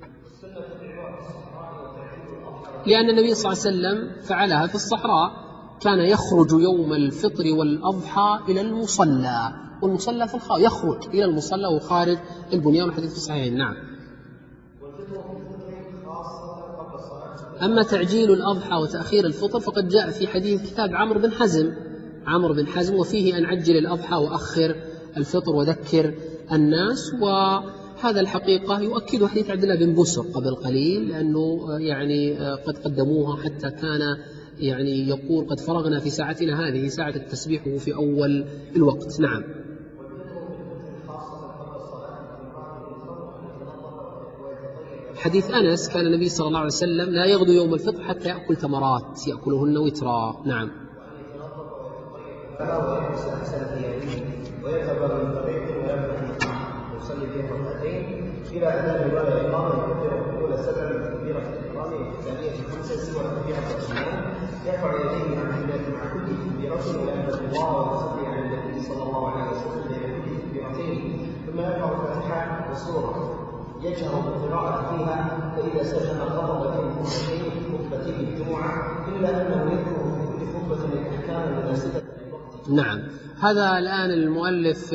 لأن النبي صلى الله عليه وسلم فعلها في الصحراء، كان يخرج يوم الفطر والأضحى إلى المصلى، والمصلى في الخارج، يخرج إلى المصلى وخارج البنيان، الحديث في الصحيحين. نعم. أما تعجيل الأضحى وتأخير الفطر فقد جاء في حديث كتاب عمرو بن حزم عمرو بن حزم وفيه أن عجل الأضحى وأخر الفطر وذكر الناس. وهذا الحقيقة يؤكد حديث عبد الله بن بسر قبل قليل، لأنه يعني قد قدموها حتى كان يعني يقول: قد فرغنا في ساعتنا هذه ساعة التسبيح في أول الوقت. نعم. حديث أنس: كان النبي صلى الله عليه وسلم لا يغدو يوم الفطر حتى يأكل تمرات يأكلهن وترا. نعم. إذا أتى الرواية الإقامة يكبر الأولى سبعا من تكبيرة الإحرام والثانية خمسا سوى تكبيرة الإسلام، يرفع يديه مع مع كل تكبيرة ويحمد الله ويصلي على النبي صلى الله عليه وسلم بين كل تكبيرتين، ثم يقرأ الفاتحة والسورة يجهر بالقراءة فيها، فإذا سلم خطب في خطبتين في خطبتي الجمعة، إلا أنه يذكر في كل خطبة الأحكام المناسبة. نعم. هذا الآن المؤلف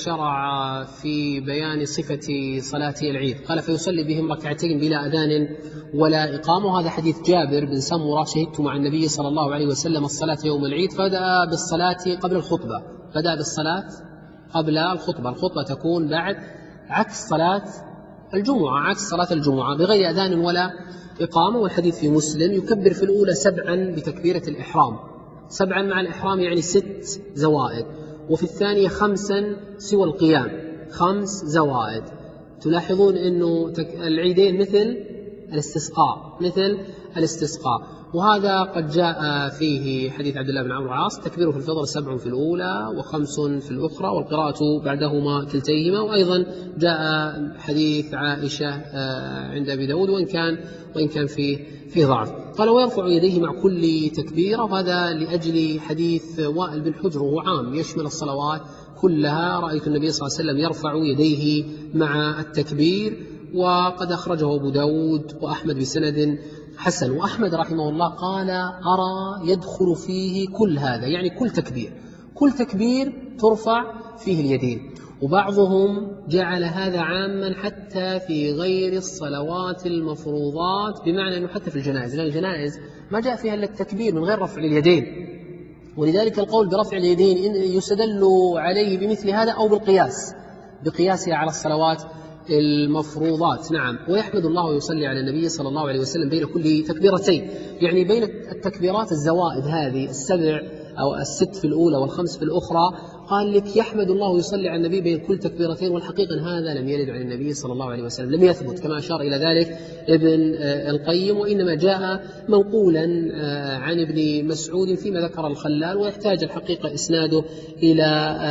شرع في بيان صفة صلاة العيد، قال: فيصلي بهم ركعتين بلا أذان ولا إقامة. وهذا حديث جابر بن سمرة: شهدت مع النبي صلى الله عليه وسلم الصلاة يوم العيد، فبدأ بالصلاة قبل الخطبة بدأ بالصلاة قبل الخطبة الخطبة تكون بعد عكس صلاة الجمعة عكس صلاة الجمعة بغير أذان ولا إقامة. والحديث في مسلم: يكبر في الأولى سبعا بتكبيرة الإحرام، سبعا مع الإحرام يعني ست زوائد، وفي الثانية خمسا سوى القيام، خمس زوائد. تلاحظون أنه العيدين مثل الاستسقاء مثل الاستسقاء وهذا قد جاء فيه حديث عبد الله بن عمرو العاص: تكبيره في الفطر سبع في الأولى وخمس في الأخرى، والقراءة بعدهما كلتيهما. وأيضا جاء حديث عائشة عند أبي داود وإن كان وإن كان فيه فيه ضعف. قال: ويرفع يديه مع كل تكبيرة، وهذا لأجل حديث وائل بن حجر وهو عام يشمل الصلوات كلها: رأيت النبي صلى الله عليه وسلم يرفع يديه مع التكبير. وقد أخرجه أبو داود وأحمد بسند حسن. وأحمد رحمه الله قال: أرى يدخل فيه كل هذا، يعني كل تكبير كل تكبير ترفع فيه اليدين. وبعضهم جعل هذا عاما حتى في غير الصلوات المفروضات، بمعنى أنه حتى في الجنائز، لأن الجنائز ما جاء فيها إلا التكبير من غير رفع اليدين، ولذلك القول برفع اليدين يستدل عليه بمثل هذا أو بالقياس بقياسها على الصلوات المفروضات. نعم. ويحمد الله ويصلي على النبي صلى الله عليه وسلم بين كل تكبيرتين، يعني بين التكبيرات الزوائد هذه السبع أو الست في الأولى والخمس في الأخرى، قال لك يحمد الله ويصلي على النبي بين كل تكبيرتين، والحقيقة هذا لم يرد عن النبي صلى الله عليه وسلم، لم يثبت كما أشار إلى ذلك ابن القيم، وإنما جاء منقولا عن ابن مسعود فيما ذكر الخلال، ويحتاج الحقيقة إسناده إلى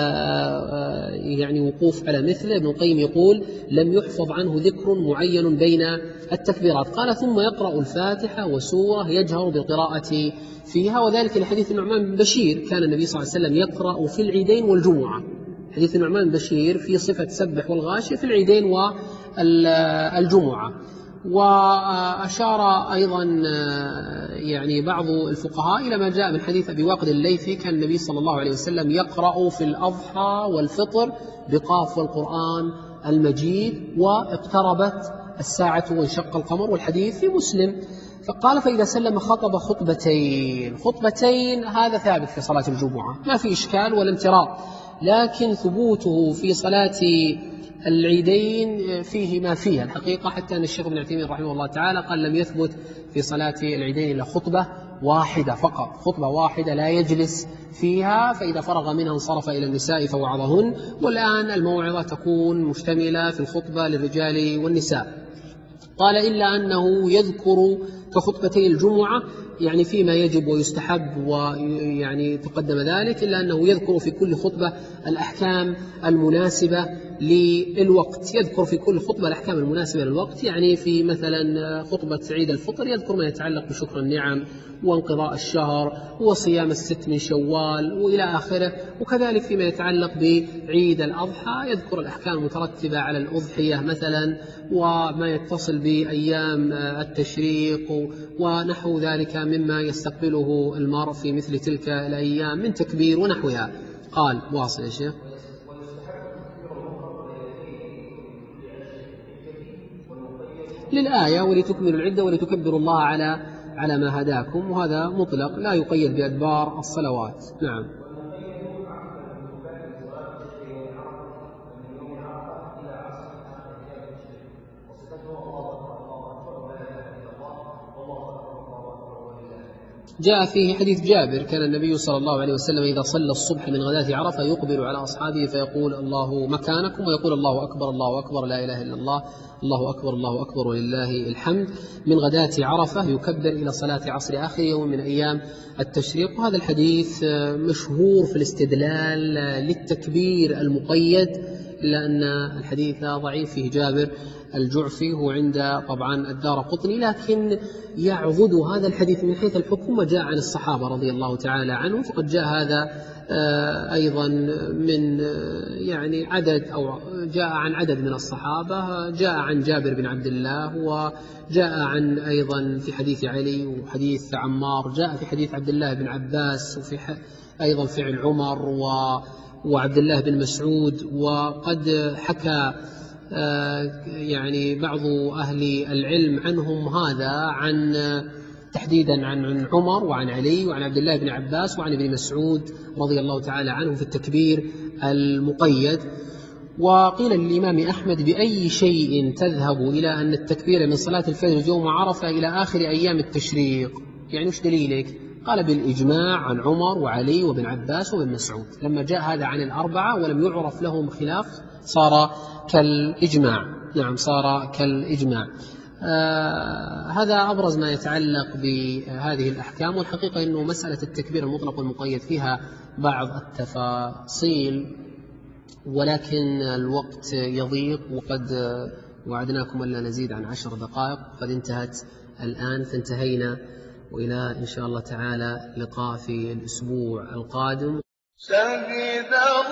يعني وقوف على مثله. ابن القيم يقول لم يحفظ عنه ذكر معين بين التكبيرات. قال ثم يقرأ الفاتحة وسورة يجهر بالقراءة فيها، وذلك لحديث النعمان بن بشير كان النبي صلى الله عليه وسلم يقرأ في العيدين والجمعة. حديث النعمان بن بشير في صفة سبح والغاشية في العيدين والجمعة. وأشار أيضا يعني بعض الفقهاء إلى ما جاء من حديث أبي واقد الليثي كان النبي صلى الله عليه وسلم يقرأ في الأضحى والفطر بقاف والقرآن المجيد واقتربت الساعة وانشق القمر، والحديث في مسلم. فقال فإذا سلم خطب خطبتين. خطبتين هذا ثابت في صلاة الجمعة ما في إشكال ولا امتراء، لكن ثبوته في صلاة العيدين فيه ما فيها الحقيقة، حتى أن الشيخ ابن عثيمين رحمه الله تعالى قال لم يثبت في صلاة العيدين إلا خطبة واحدة فقط، خطبة واحدة لا يجلس فيها، فإذا فرغ منها انصرف إلى النساء فوعظهن. والآن الموعظة تكون مشتملة في الخطبة للرجال والنساء. قال إلا أنه يذكر كخطبتي الجمعة يعني فيما يجب ويستحب ويعني تقدم ذلك، إلا أنه يذكر في كل خطبة الأحكام المناسبة للوقت، يذكر في كل خطبة الأحكام المناسبة للوقت. يعني في مثلا خطبة عيد الفطر يذكر ما يتعلق بشكر النعم وانقضاء الشهر وصيام الست من شوال وإلى آخره، وكذلك فيما يتعلق بعيد الأضحى يذكر الأحكام المترتبة على الأضحية مثلا وما يتصل بأيام التشريق ونحو ذلك مما يستقبله المرء في مثل تلك الأيام من تكبير ونحوها. قال واصل يا شيخ. للآية ولتكملوا العدة ولتكبروا الله على على ما هداكم، وهذا مطلق لا يقيد بأدبار الصلوات. نعم. جاء فيه حديث جابر كان النبي صلى الله عليه وسلم إذا صلى الصبح من غداة عرفة يقبل على أصحابه فيقول الله مكانكم، ويقول الله أكبر الله أكبر لا إله إلا الله الله أكبر الله أكبر ولله الحمد. من غداة عرفة يكبر إلى صلاة عصر آخر يوم من أيام التشريق. وهذا الحديث مشهور في الاستدلال للتكبير المقيد، إلا أن الحديث ضعيف فيه جابر الجعفي هو عند طبعا الدارقطني، لكن يعضد هذا الحديث من حيث الحكم وجاء عن الصحابة رضي الله تعالى عنهم. فقد جاء هذا أيضا من يعني عدد أو جاء عن عدد من الصحابة، جاء عن جابر بن عبد الله، وجاء عن أيضا في حديث علي وحديث عمار، جاء في حديث عبد الله بن عباس، وفي أيضا فعل عمر وعبد الله بن مسعود. وقد حكى يعني بعض أهل العلم عنهم هذا عن تحديدا عن عمر وعن علي وعن عبد الله بن عباس وعن ابن مسعود رضي الله تعالى عنهم في التكبير المقيد. وقيل للإمام أحمد بأي شيء تذهب إلى أن التكبير من صلاة الفجر يوم عرفة إلى آخر أيام التشريق؟ يعني وش دليلك؟ قال بالإجماع عن عمر وعلي وابن عباس وابن مسعود. لما جاء هذا عن الأربعة ولم يعرف لهم خلاف صار كالإجماع. نعم صار كالإجماع. آه هذا أبرز ما يتعلق بهذه الأحكام. والحقيقة أنه مسألة التكبير المطلق والمقيد فيها بعض التفاصيل، ولكن الوقت يضيق، وقد وعدناكم ألا نزيد عن عشر دقائق، قد انتهت الآن فانتهينا، وإلى إن شاء الله تعالى لقاء في الأسبوع القادم. شهد